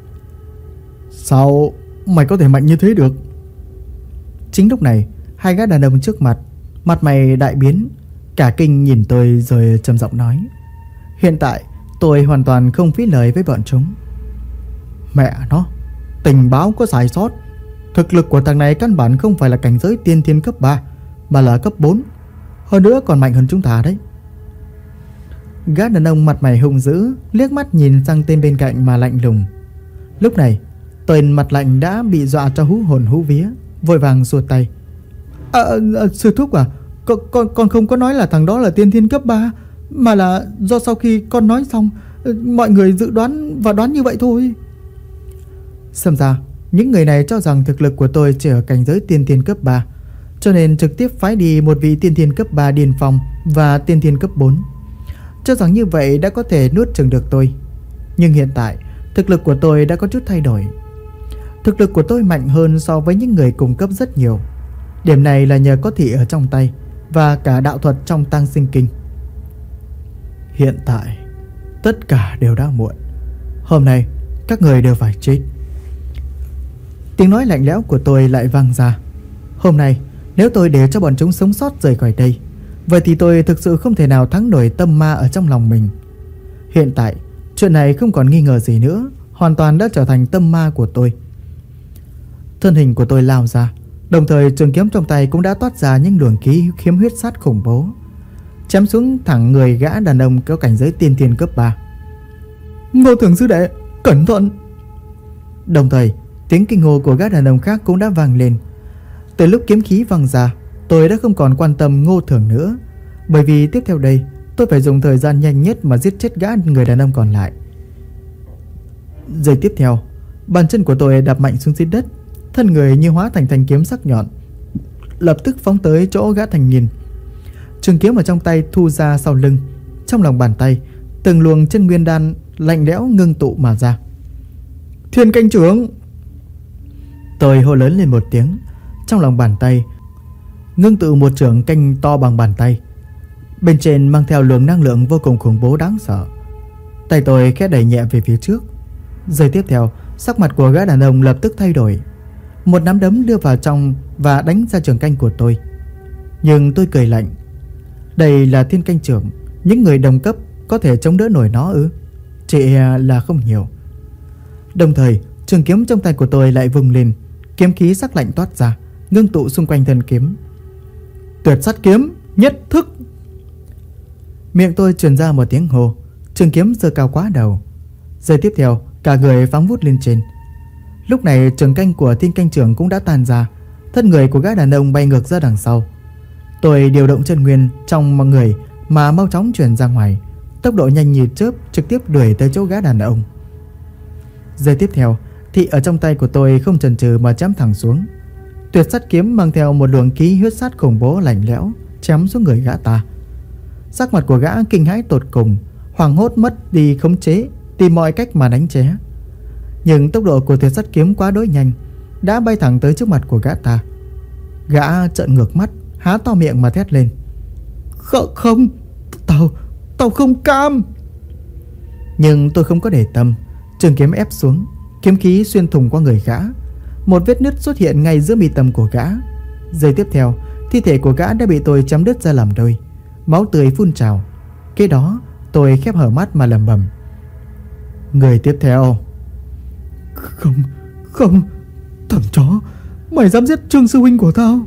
Sao mày có thể mạnh như thế được? Chính lúc này, hai gã đàn ông trước mặt, mặt mày đại biến, cả kinh nhìn tôi rồi trầm giọng nói: Hiện tại tôi hoàn toàn không phí lời với bọn chúng. Mẹ nó, tình báo có sai sót. Thực lực của thằng này căn bản không phải là cảnh giới tiên thiên cấp 3, mà là cấp 4. Hơn nữa còn mạnh hơn chúng ta đấy. Gã đàn ông mặt mày hung dữ liếc mắt nhìn sang tên bên cạnh mà lạnh lùng. Lúc này, tên mặt lạnh đã bị dọa cho hú hồn hú vía, vội vàng xua tay: Sư thúc à, con không có nói là thằng đó là tiên thiên cấp 3, mà là do sau khi con nói xong, mọi người dự đoán và đoán như vậy thôi. Xem ra những người này cho rằng thực lực của tôi chỉ ở cảnh giới tiên thiên cấp 3, cho nên trực tiếp phái đi một vị tiên thiên cấp 3 điên phong và tiên thiên cấp 4, cho rằng như vậy đã có thể nuốt chửng được tôi. Nhưng hiện tại thực lực của tôi đã có chút thay đổi. Thực lực của tôi mạnh hơn so với những người cùng cấp rất nhiều. Điểm này là nhờ có thị ở trong tay và cả đạo thuật trong Tăng Sinh Kinh. Hiện tại tất cả đều đã muộn. Hôm nay các người đều phải chết. Tiếng nói lạnh lẽo của tôi lại vang ra. Hôm nay nếu tôi để cho bọn chúng sống sót rời khỏi đây, vậy thì tôi thực sự không thể nào thắng nổi tâm ma ở trong lòng mình. Hiện tại chuyện này không còn nghi ngờ gì nữa, hoàn toàn đã trở thành tâm ma của tôi. Thân hình của tôi lao ra, đồng thời trường kiếm trong tay cũng đã toát ra những luồng khí khiếm huyết sát khủng bố, chém xuống thẳng người gã đàn ông có cảnh giới tiên thiên cấp 3. Ngô Thường sư đệ, cẩn thận! Đồng thời tiếng kinh hô của gã đàn ông khác cũng đã vang lên. Từ lúc kiếm khí văng ra, tôi đã không còn quan tâm Ngô Thường nữa, bởi vì tiếp theo đây tôi phải dùng thời gian nhanh nhất mà giết chết gã người đàn ông còn lại. Giây tiếp theo, bàn chân của tôi đạp mạnh xuống dưới đất, thân người như hóa thành thanh kiếm sắc nhọn, lập tức phóng tới chỗ gã thanh niên. Trường kiếm ở trong tay thu ra sau lưng, trong lòng bàn tay từng luồng chân nguyên đan lạnh lẽo ngưng tụ mà ra. Thiên canh trưởng! Tôi hô lớn lên một tiếng, trong lòng bàn tay ngưng tụ một trường canh to bằng bàn tay, bên trên mang theo luồng năng lượng vô cùng khủng bố đáng sợ. Tay tôi khẽ đẩy nhẹ về phía trước. Giây tiếp theo, sắc mặt của gã đàn ông lập tức thay đổi. Một nắm đấm đưa vào trong và đánh ra trường canh của tôi. Nhưng tôi cười lạnh. Đây là Thiên Canh Trưởng, những người đồng cấp có thể chống đỡ nổi nó ư? Chỉ là không nhiều. Đồng thời trường kiếm trong tay của tôi lại vung lên, kiếm khí sắc lạnh toát ra, ngưng tụ xung quanh thân kiếm. Tuyệt sát kiếm, nhất thức. Miệng tôi truyền ra một tiếng hô, trường kiếm giơ cao quá đầu. Giây tiếp theo, cả người phóng vút lên trên. Lúc này trường canh của Thiên Canh Trưởng cũng đã tan ra, thân người của gã đàn ông bay ngược ra đằng sau. Tôi điều động chân nguyên trong mọi người mà mau chóng truyền ra ngoài, tốc độ nhanh như chớp, trực tiếp đuổi tới chỗ gã đàn ông. Giây tiếp theo, thị ở trong tay của tôi không chần chừ mà chém thẳng xuống. Tuyệt sát kiếm mang theo một luồng khí huyết sát khủng bố lạnh lẽo chém xuống người gã ta. Sắc mặt của gã kinh hãi tột cùng, hoảng hốt mất đi khống chế, tìm mọi cách mà đánh chế. Nhưng tốc độ của tuyệt sát kiếm quá đối nhanh, đã bay thẳng tới trước mặt của gã ta. Gã trợn ngược mắt, há to miệng mà thét lên. Không, tao không cam. Nhưng tôi không có để tâm, trường kiếm ép xuống, kiếm khí xuyên thủng qua người gã. Một vết nứt xuất hiện ngay giữa mi tâm của gã. Giây tiếp theo, thi thể của gã đã bị tôi chém đứt ra làm đôi, máu tươi phun trào. Kế đó tôi khép hở mắt mà lẩm bẩm. Người tiếp theo. Không, thằng chó, mày dám giết Trương sư huynh của tao?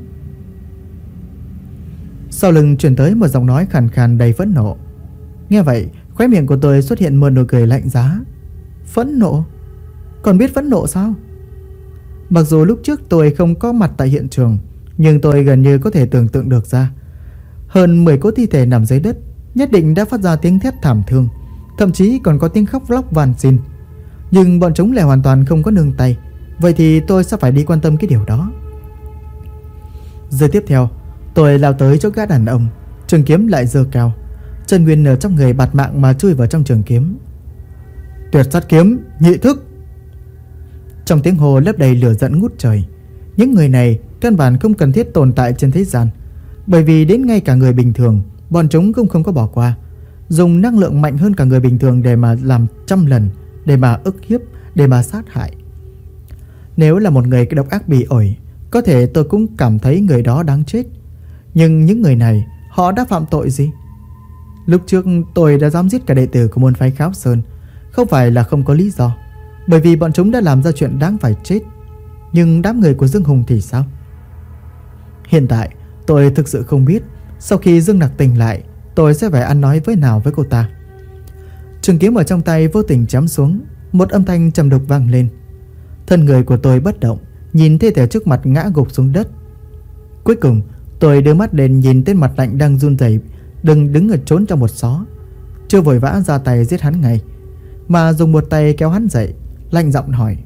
Sau lưng truyền tới một giọng nói khàn khàn đầy phẫn nộ. Nghe vậy, khóe miệng của tôi xuất hiện một nụ cười lạnh giá. Phẫn nộ? Còn biết phẫn nộ sao? Mặc dù lúc trước tôi không có mặt tại hiện trường, nhưng tôi gần như có thể tưởng tượng được ra. Hơn 10 cỗ thi thể nằm dưới đất nhất định đã phát ra tiếng thét thảm thương, thậm chí còn có tiếng khóc lóc van xin. Nhưng bọn chúng lại hoàn toàn không có nương tay. Vậy thì tôi sẽ phải đi quan tâm cái điều đó. Giờ tiếp theo, tôi lao tới chỗ gã đàn ông, trường kiếm lại giơ cao, chân nguyên ở trong người bạt mạng mà chui vào trong trường kiếm. Tuyệt sát kiếm, nhị thức. Trong tiếng hô lấp đầy lửa giận ngút trời. Những người này căn bản không cần thiết tồn tại trên thế gian, bởi vì đến ngay cả người bình thường bọn chúng cũng không có bỏ qua, dùng năng lượng mạnh hơn cả người bình thường để mà làm trăm lần, để mà ức hiếp, để mà sát hại. Nếu là một người độc ác bỉ ổi, có thể tôi cũng cảm thấy người đó đáng chết. Nhưng những người này, họ đã phạm tội gì? Lúc trước tôi đã dám giết cả đệ tử của môn phái Kháo Sơn, không phải là không có lý do, bởi vì bọn chúng đã làm ra chuyện đáng phải chết. Nhưng đám người của Dương Hùng thì sao? Hiện tại tôi thực sự không biết sau khi Dương Nặc tỉnh lại tôi sẽ phải ăn nói với nào với cô ta. Trường kiếm ở trong tay vô tình chém xuống, một âm thanh trầm đục vang lên. Thân người của tôi bất động, nhìn thi thể trước mặt ngã gục xuống đất. Cuối cùng tôi đưa mắt lên nhìn tên mặt lạnh đang run rẩy đứng ở trốn trong một xó, chưa vội vã ra tay giết hắn ngay, mà dùng một tay kéo hắn dậy, lạnh giọng hỏi.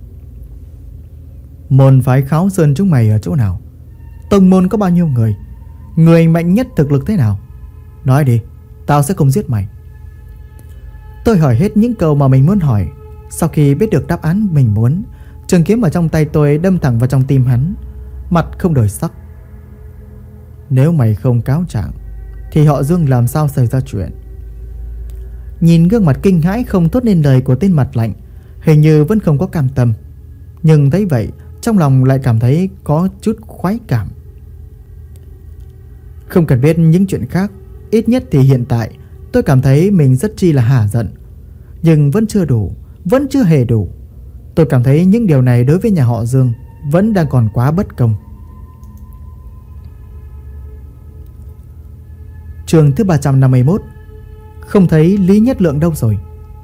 Môn phái Kháo Sơn chúng mày ở chỗ nào? Tông môn có bao nhiêu người? Người mạnh nhất thực lực thế nào? Nói đi, tao sẽ không giết mày. Tôi hỏi hết những câu mà mình muốn hỏi. Sau khi biết được đáp án mình muốn, trường kiếm ở trong tay tôi đâm thẳng vào trong tim hắn, mặt không đổi sắc. Nếu mày không cáo trạng thì họ Dương làm sao xảy ra chuyện? Nhìn gương mặt kinh hãi không thốt nên lời của tên mặt lạnh, hình như vẫn không có cam tâm. Nhưng thấy vậy, trong lòng lại cảm thấy có chút khoái cảm. Không cần biết những chuyện khác, ít nhất thì hiện tại tôi cảm thấy mình rất chi là hả giận. Nhưng vẫn chưa đủ, vẫn chưa hề đủ. Tôi cảm thấy những điều này đối với nhà họ Dương vẫn đang còn quá bất công. Chương thứ 351. Không thấy Lý Nhất Lượng đâu rồi?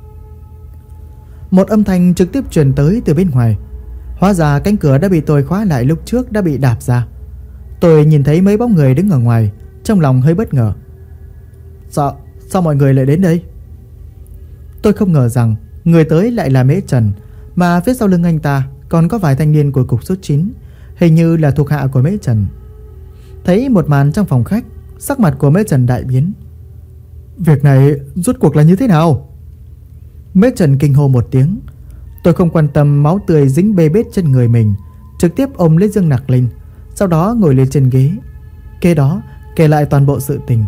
Một âm thanh trực tiếp truyền tới từ bên ngoài. Hóa ra cánh cửa đã bị tôi khóa lại lúc trước đã bị đạp ra. Tôi nhìn thấy mấy bóng người đứng ở ngoài, trong lòng hơi bất ngờ. Sao mọi người lại đến đây? Tôi không ngờ rằng người tới lại là Mễ Trần, mà phía sau lưng anh ta còn có vài thanh niên của cục số 9, hình như là thuộc hạ của Mễ Trần. Thấy một màn trong phòng khách, sắc mặt của Mễ Trần đại biến. Việc này rốt cuộc là như thế nào? Mễ Trần kinh hô một tiếng. Tôi không quan tâm máu tươi dính bê bết trên người mình, trực tiếp ôm lấy Dương Nặc lên, sau đó ngồi lên trên ghế. Kế đó kể lại toàn bộ sự tình.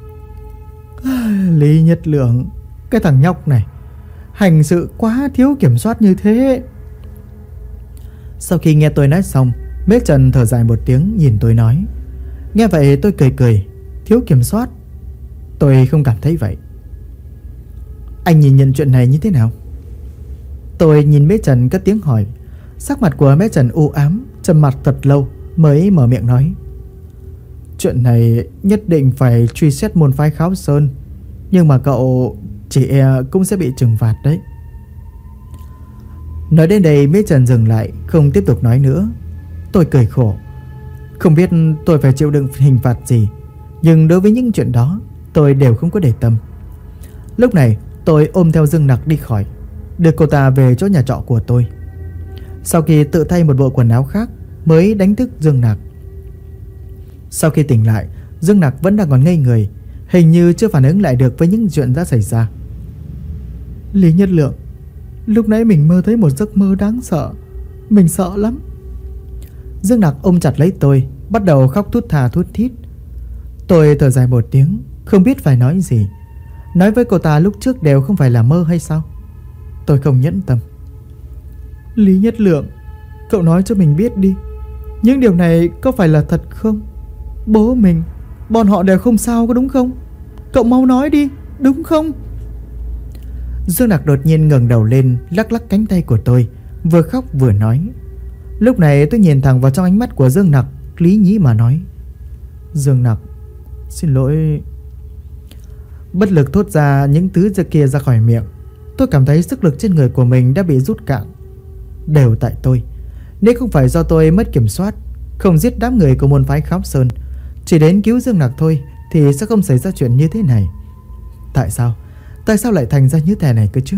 Lý Nhất Lượng, cái thằng nhóc này hành sự quá thiếu kiểm soát như thế. Sau khi nghe tôi nói xong, Mễ Trần thở dài một tiếng nhìn tôi nói. Nghe vậy tôi cười cười. Thiếu kiểm soát? Tôi không cảm thấy vậy. Anh nhìn nhận chuyện này như thế nào? Tôi nhìn Mễ Trần cất tiếng hỏi. Sắc mặt của Mễ Trần u ám, trầm mặc thật lâu mới mở miệng nói. Chuyện này nhất định phải truy xét môn phái Kháo Sơn, nhưng mà cậu chỉ cũng sẽ bị trừng phạt đấy. Nói đến đây Mễ Trần dừng lại, không tiếp tục nói nữa. Tôi cười khổ. Không biết tôi phải chịu đựng hình phạt gì, nhưng đối với những chuyện đó tôi đều không có để tâm. Lúc này tôi ôm theo Dương Nặc đi khỏi, đưa cô ta về chỗ nhà trọ của tôi. Sau khi tự thay một bộ quần áo khác mới đánh thức Dương Nặc. Sau khi tỉnh lại, Dương Nặc vẫn đang còn ngây người, hình như chưa phản ứng lại được với những chuyện đã xảy ra. Lý Nhất Lượng, lúc nãy mình mơ thấy một giấc mơ đáng sợ. Mình sợ lắm. Dương Nặc ôm chặt lấy tôi, bắt đầu khóc thút thà thút thít. Tôi thở dài một tiếng, không biết phải nói gì. Nói với cô ta lúc trước đều không phải là mơ hay sao? Tôi không nhẫn tâm. Lý Nhất Lượng, cậu nói cho mình biết đi, những điều này có phải là thật không? Bố mình, bọn họ đều không sao có đúng không? Cậu mau nói đi, đúng không? Dương Nặc đột nhiên ngẩng đầu lên, lắc lắc cánh tay của tôi, vừa khóc vừa nói. Lúc này tôi nhìn thẳng vào trong ánh mắt của Dương Nặc, lý nhí mà nói. Dương Nặc, xin lỗi. Bất lực thốt ra những thứ kia ra khỏi miệng. Tôi cảm thấy sức lực trên người của mình đã bị rút cạn. Đều tại tôi. Nếu không phải do tôi mất kiểm soát, không giết đám người của môn phái Kháo Sơn, chỉ đến cứu Dương Nặc thôi, thì sẽ không xảy ra chuyện như thế này. Tại sao? Tại sao lại thành ra như thế này cơ chứ?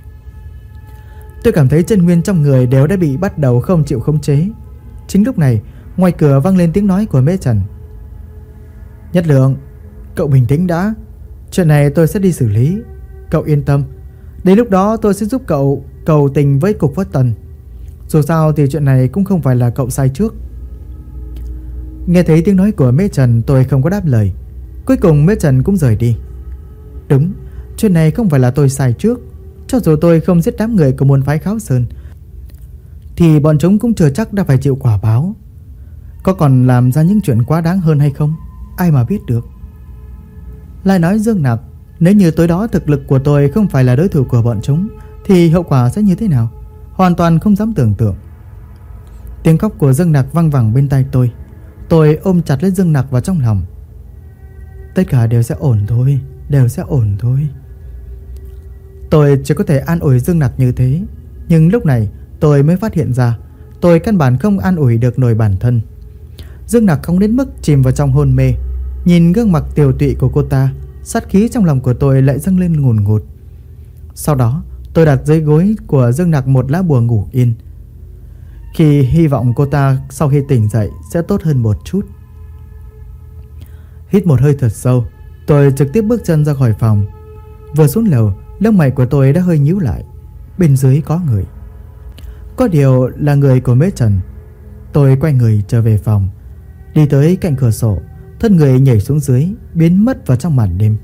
Tôi cảm thấy chân nguyên trong người đều đã bị bắt đầu không chịu khống chế. Chính lúc này, ngoài cửa vang lên tiếng nói của Mễ Trần. Nhất Lượng, cậu bình tĩnh đã. Chuyện này tôi sẽ đi xử lý. Cậu yên tâm. Đến lúc đó tôi sẽ giúp cậu cầu tình với Cục Võ Tần. Dù sao thì chuyện này cũng không phải là cậu sai trước. Nghe thấy tiếng nói của Mễ Trần, tôi không có đáp lời. Cuối cùng Mễ Trần cũng rời đi. Đúng, chuyện này không phải là tôi sai trước. Cho dù tôi không giết đám người của môn phái Kháo Sơn, thì bọn chúng cũng chưa chắc đã phải chịu quả báo. Có còn làm ra những chuyện quá đáng hơn hay không, ai mà biết được. Lại nói Dương Nặc, nếu như tối đó thực lực của tôi không phải là đối thủ của bọn chúng, thì hậu quả sẽ như thế nào, hoàn toàn không dám tưởng tượng. Tiếng khóc của Dương Nặc vang vẳng bên tai tôi. Tôi ôm chặt lấy Dương Nặc vào trong lòng. Tất cả đều sẽ ổn thôi, đều sẽ ổn thôi. Tôi chỉ có thể an ủi Dương Nặc như thế. Nhưng lúc này tôi mới phát hiện ra tôi căn bản không an ủi được nổi bản thân. Dương Nặc không đến mức chìm vào trong hôn mê. Nhìn gương mặt tiều tụy của cô ta, sát khí trong lòng của tôi lại dâng lên ngùn ngụt. Sau đó tôi đặt dưới gối của Dương Nặc một lá bùa ngủ yên, khi hy vọng cô ta sau khi tỉnh dậy sẽ tốt hơn một chút. Hít một hơi thật sâu, tôi trực tiếp bước chân ra khỏi phòng. Vừa xuống lầu, lông mày của tôi đã hơi nhíu lại. Bên dưới có người. Có điều là người của Mễ Trần. Tôi quay người trở về phòng, đi tới cạnh cửa sổ, thân người nhảy xuống dưới, biến mất vào trong màn đêm.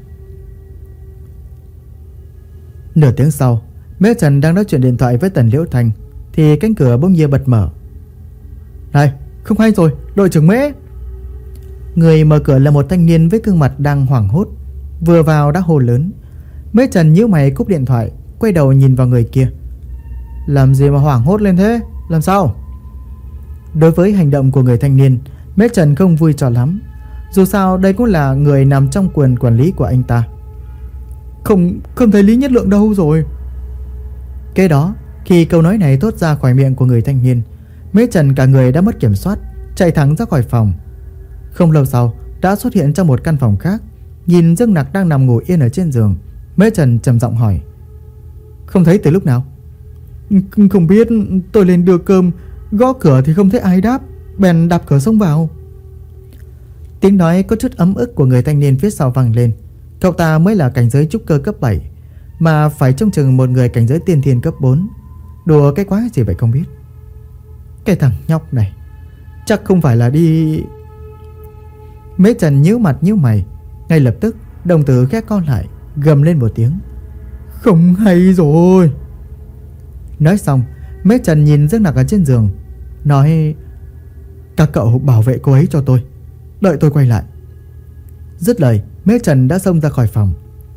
Nửa tiếng sau, Mễ Trần đang nói chuyện điện thoại với Tần Liễu Thanh, thì cánh cửa bỗng nhiên bật mở. Này, không hay rồi, đội trưởng Mễ. Người mở cửa là một thanh niên với gương mặt đang hoảng hốt, vừa vào đã hô lớn. Mễ Trần nhíu mày cúp điện thoại, quay đầu nhìn vào người kia. Làm gì mà hoảng hốt lên thế, làm sao? Đối với hành động của người thanh niên, Mễ Trần không vui cho lắm. Dù sao đây cũng là người nằm trong quyền quản lý của anh ta. Không thấy Lý Nhất Lượng đâu rồi. Kế đó, khi câu nói này thốt ra khỏi miệng của người thanh niên, Mễ Trần cả người đã mất kiểm soát, chạy thẳng ra khỏi phòng. Không lâu sau đã xuất hiện trong một căn phòng khác. Nhìn Dương Nặc đang nằm ngủ yên ở trên giường, Mễ Trần trầm giọng hỏi. Không thấy từ lúc nào? Không biết, tôi lên đưa cơm, gõ cửa thì không thấy ai đáp, bèn đạp cửa xông vào. Tiếng nói có chút ấm ức của người thanh niên phía sau vang lên. Cậu ta mới là cảnh giới trúc cơ cấp 7, mà phải trông chừng một người cảnh giới tiên thiên cấp 4. Đùa cái quái gì vậy không biết. Cái thằng nhóc này chắc không phải là đi... Mễ Trần nhíu mặt nhíu mày. Ngay lập tức đồng tử khẽ co lại, gầm lên một tiếng. Không hay rồi. Nói xong, Mễ Trần nhìn Dương Nặc ở trên giường, nói: các cậu bảo vệ cô ấy cho tôi. đợi tôi quay lại. Dứt lời, Mễ Trần đã xông ra khỏi phòng.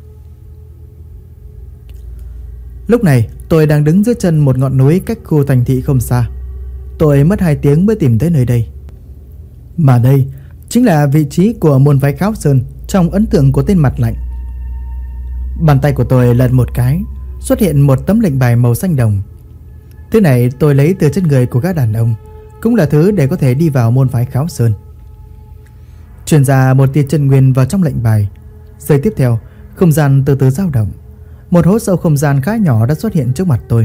Lúc này tôi đang đứng dưới chân một ngọn núi cách khu thành thị không xa. Tôi mất 2 tiếng mới tìm tới nơi đây. Mà đây chính là vị trí của môn phái Kháo Sơn trong ấn tượng của tên mặt lạnh. Bàn tay của tôi lật một cái, xuất hiện một tấm lệnh bài màu xanh đồng. Thứ này tôi lấy từ trên người của các đàn ông, cũng là thứ để có thể đi vào môn phái Kháo Sơn. Truyền ra một tia chân nguyên vào trong lệnh bài. Giây tiếp theo, không gian từ từ dao động. Một hố sâu không gian khá nhỏ đã xuất hiện trước mặt tôi.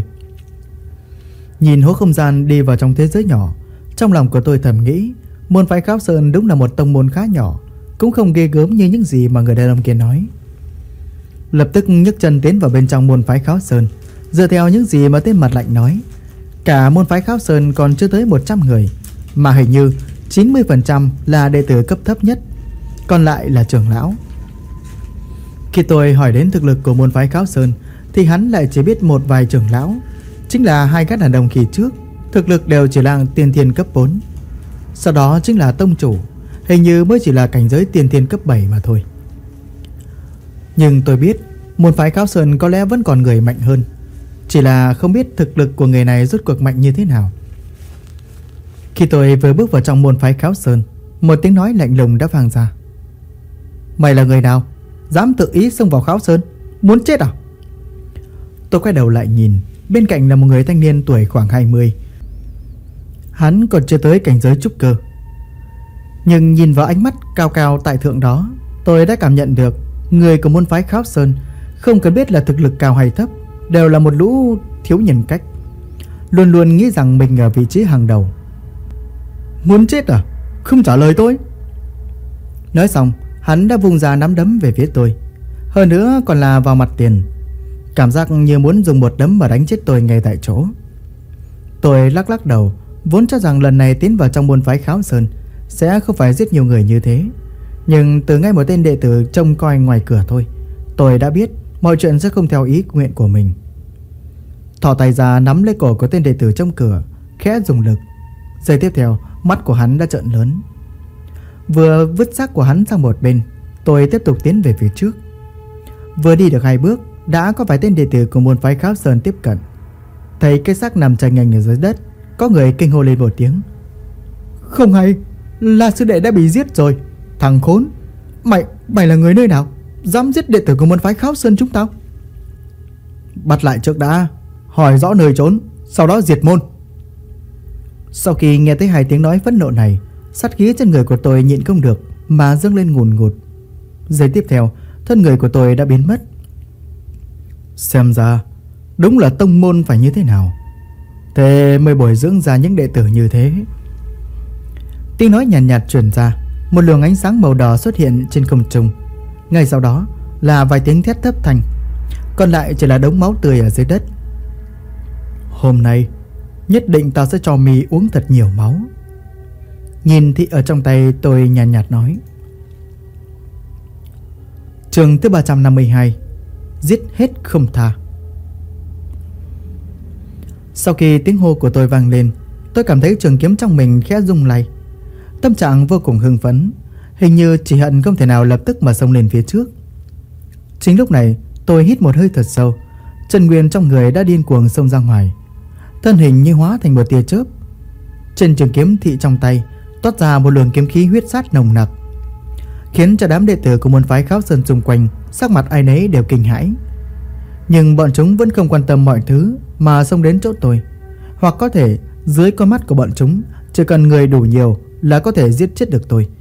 Nhìn hố không gian đi vào trong thế giới nhỏ, trong lòng của tôi thầm nghĩ, môn phái Kháo Sơn đúng là một tông môn khá nhỏ, cũng không ghê gớm như những gì mà người đàn ông kia nói. Lập tức nhấc chân tiến vào bên trong môn phái Kháo Sơn. Dựa theo những gì mà tên mặt lạnh nói, cả môn phái Kháo Sơn còn chưa tới 100 người, mà hình như 90% là đệ tử cấp thấp nhất, còn lại là trưởng lão. Khi tôi hỏi đến thực lực của môn phái Kháo Sơn thì hắn lại chỉ biết một vài trưởng lão, chính là 2 các đàn ông kỳ trước, thực lực đều chỉ là tiên thiên cấp 4. Sau đó chính là tông chủ, hình như mới chỉ là cảnh giới tiên thiên cấp 7 mà thôi. Nhưng tôi biết môn phái Kháo Sơn có lẽ vẫn còn người mạnh hơn, chỉ là không biết thực lực của người này rốt cuộc mạnh như thế nào. Khi tôi vừa bước vào trong môn phái Kháo Sơn, một tiếng nói lạnh lùng đã vang ra. Mày là người nào? Dám tự ý xông vào Kháo Sơn? Muốn chết à? Tôi quay đầu lại nhìn, bên cạnh là một người thanh niên tuổi khoảng 20. Hắn còn chưa tới cảnh giới trúc cơ, nhưng nhìn vào ánh mắt cao cao tại thượng đó, tôi đã cảm nhận được người của môn phái Kháo Sơn không cần biết là thực lực cao hay thấp, đều là một lũ thiếu nhân cách, luôn luôn nghĩ rằng mình ở vị trí hàng đầu. Muốn chết à? Không trả lời tôi. Nói xong, hắn đã vung ra nắm đấm về phía tôi, hơn nữa còn là vào mặt tiền. Cảm giác như muốn dùng một đấm mà đánh chết tôi ngay tại chỗ. Tôi lắc lắc đầu, vốn cho rằng lần này tiến vào trong môn phái Kháo Sơn sẽ không phải giết nhiều người như thế. Nhưng từ ngay một tên đệ tử trông coi ngoài cửa thôi, tôi đã biết mọi chuyện sẽ không theo ý nguyện của mình. Thò tay ra nắm lấy cổ của tên đệ tử trong cửa, khẽ dùng lực. Giây tiếp theo, mắt của hắn đã trợn lớn. Vừa vứt xác của hắn sang một bên, tôi tiếp tục tiến về phía trước. Vừa đi được 2 bước, đã có vài tên đệ tử của môn phái Kháo Sơn tiếp cận. Thấy cái xác nằm chành nhành ở dưới đất, có người kinh hô lên một tiếng. Không hay, là sư đệ đã bị giết rồi. Thằng khốn, mày là người nơi nào, dám giết đệ tử của môn phái Kháo Sơn chúng tao? Bắt lại trước đã, hỏi rõ nơi trốn, sau đó diệt môn. Sau khi nghe thấy 2 tiếng nói phẫn nộ này, sát khí trên người của tôi nhịn không được mà dâng lên ngùn ngụt. Giây tiếp theo, thân người của tôi đã biến mất. Xem ra đúng là tông môn phải như thế nào, thế mới bồi dưỡng ra những đệ tử như thế. Tiếng nói nhàn nhạt truyền ra, một luồng ánh sáng màu đỏ xuất hiện trên không trung. Ngay sau đó là vài tiếng thét thấp thành, còn lại chỉ là đống máu tươi ở dưới đất. Hôm nay nhất định tao sẽ cho mì uống thật nhiều máu. Nhìn thị ở trong tay tôi nhàn nhạt nói. Chương thứ 352, giết hết không tha. Sau khi tiếng hô của tôi vang lên, tôi cảm thấy trường kiếm trong mình khẽ rung lay. Tâm trạng vô cùng hưng phấn, hình như chỉ hận không thể nào lập tức mà xông lên phía trước. Chính lúc này, tôi hít một hơi thật sâu, chân nguyên trong người đã điên cuồng xông ra ngoài, thân hình như hóa thành một tia chớp. Trên trường kiếm thị trong tay toát ra một luồng kiếm khí huyết sát nồng nặc, khiến cho đám đệ tử của môn phái Kháo Sơn xung quanh sắc mặt ai nấy đều kinh hãi. Nhưng bọn chúng vẫn không quan tâm mọi thứ mà xông đến chỗ tôi. Hoặc có thể dưới con mắt của bọn chúng, chỉ cần người đủ nhiều là có thể giết chết được tôi.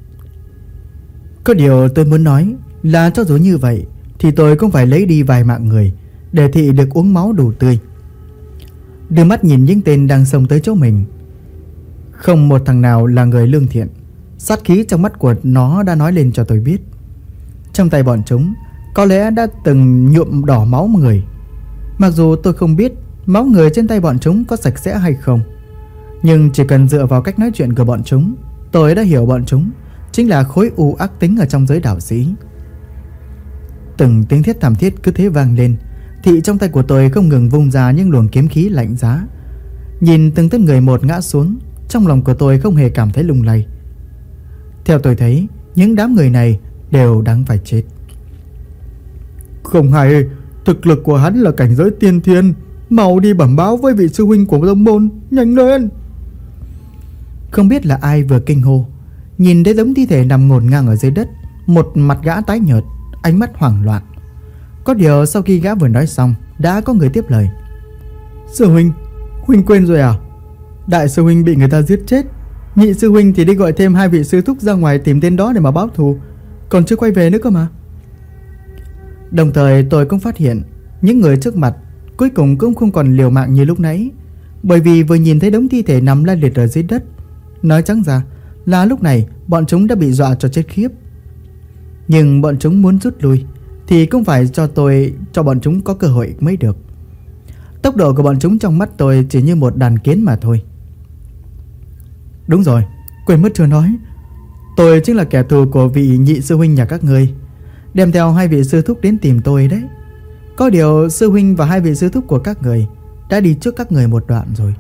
Có điều tôi muốn nói là cho dù như vậy thì tôi cũng phải lấy đi vài mạng người để thị được uống máu đủ tươi. Đưa mắt nhìn những tên đang xông tới chỗ mình, không một thằng nào là người lương thiện. Sát khí trong mắt của nó đã nói lên cho tôi biết, trong tay bọn chúng có lẽ đã từng nhuộm đỏ máu người. Mặc dù tôi không biết máu người trên tay bọn chúng có sạch sẽ hay không, nhưng chỉ cần dựa vào cách nói chuyện của bọn chúng, tôi đã hiểu bọn chúng chính là khối u ác tính ở trong giới đạo sĩ. Từng tiếng thét thảm thiết cứ thế vang lên, thị trong tay của tôi không ngừng vung ra những luồng kiếm khí lạnh giá. Nhìn từng tên người một ngã xuống, trong lòng của tôi không hề cảm thấy lung lay. Theo tôi thấy, những đám người này đều đáng phải chết. Không hay, thực lực của hắn là cảnh giới tiên thiên. Mau đi bẩm báo với vị sư huynh của tông môn, nhanh lên. Không biết là ai vừa kinh hô, nhìn thấy đống thi thể nằm ngổn ngang ở dưới đất, một mặt gã tái nhợt, ánh mắt hoảng loạn. Có điều sau khi gã vừa nói xong, đã có người tiếp lời. Sư huynh, huynh quên rồi à? Đại sư huynh bị người ta giết chết. Nhị sư huynh thì đi gọi thêm 2 vị sư thúc ra ngoài tìm tên đó để mà báo thù, còn chưa quay về nữa cơ mà. Đồng thời tôi cũng phát hiện những người trước mặt cuối cùng cũng không còn liều mạng như lúc nãy, bởi vì vừa nhìn thấy đống thi thể nằm la liệt ở dưới đất. Nói trắng ra là lúc này bọn chúng đã bị dọa cho chết khiếp. Nhưng bọn chúng muốn rút lui thì cũng phải cho bọn chúng có cơ hội mới được. Tốc độ của bọn chúng trong mắt tôi chỉ như một đàn kiến mà thôi. Đúng rồi, quên mất chưa nói, tôi chính là kẻ thù của vị nhị sư huynh nhà các ngươi, đem theo 2 vị sư thúc đến tìm tôi đấy. Có điều sư huynh và 2 vị sư thúc của các người đã đi trước các người một đoạn rồi.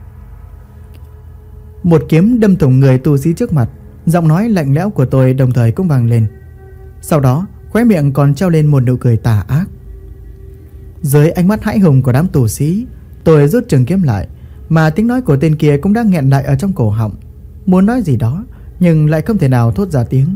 Một kiếm đâm thủng người tu sĩ trước mặt, giọng nói lạnh lẽo của tôi đồng thời cũng vang lên. Sau đó khóe miệng còn treo lên một nụ cười tà ác. Dưới ánh mắt hãi hùng của đám tù sĩ, tôi rút trường kiếm lại, mà tiếng nói của tên kia cũng đang nghẹn lại ở trong cổ họng, muốn nói gì đó nhưng lại không thể nào thốt ra tiếng.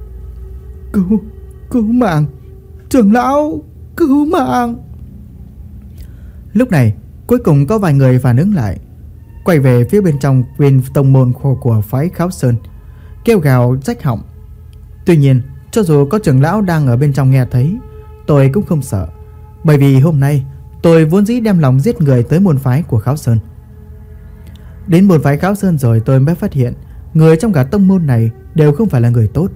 Cứu mạng, trưởng lão, cứu mạng. Lúc này cuối cùng có vài người phản ứng lại, quay về phía bên trong bên tông môn của phái Kháo Sơn, kêu gào rách họng. Tuy nhiên cho dù có trưởng lão đang ở bên trong nghe thấy, tôi cũng không sợ, bởi vì hôm nay tôi vốn dĩ đem lòng giết người tới môn phái của Kháo Sơn. Đến môn phái Kháo Sơn rồi tôi mới phát hiện người trong cả tông môn này đều không phải là người tốt.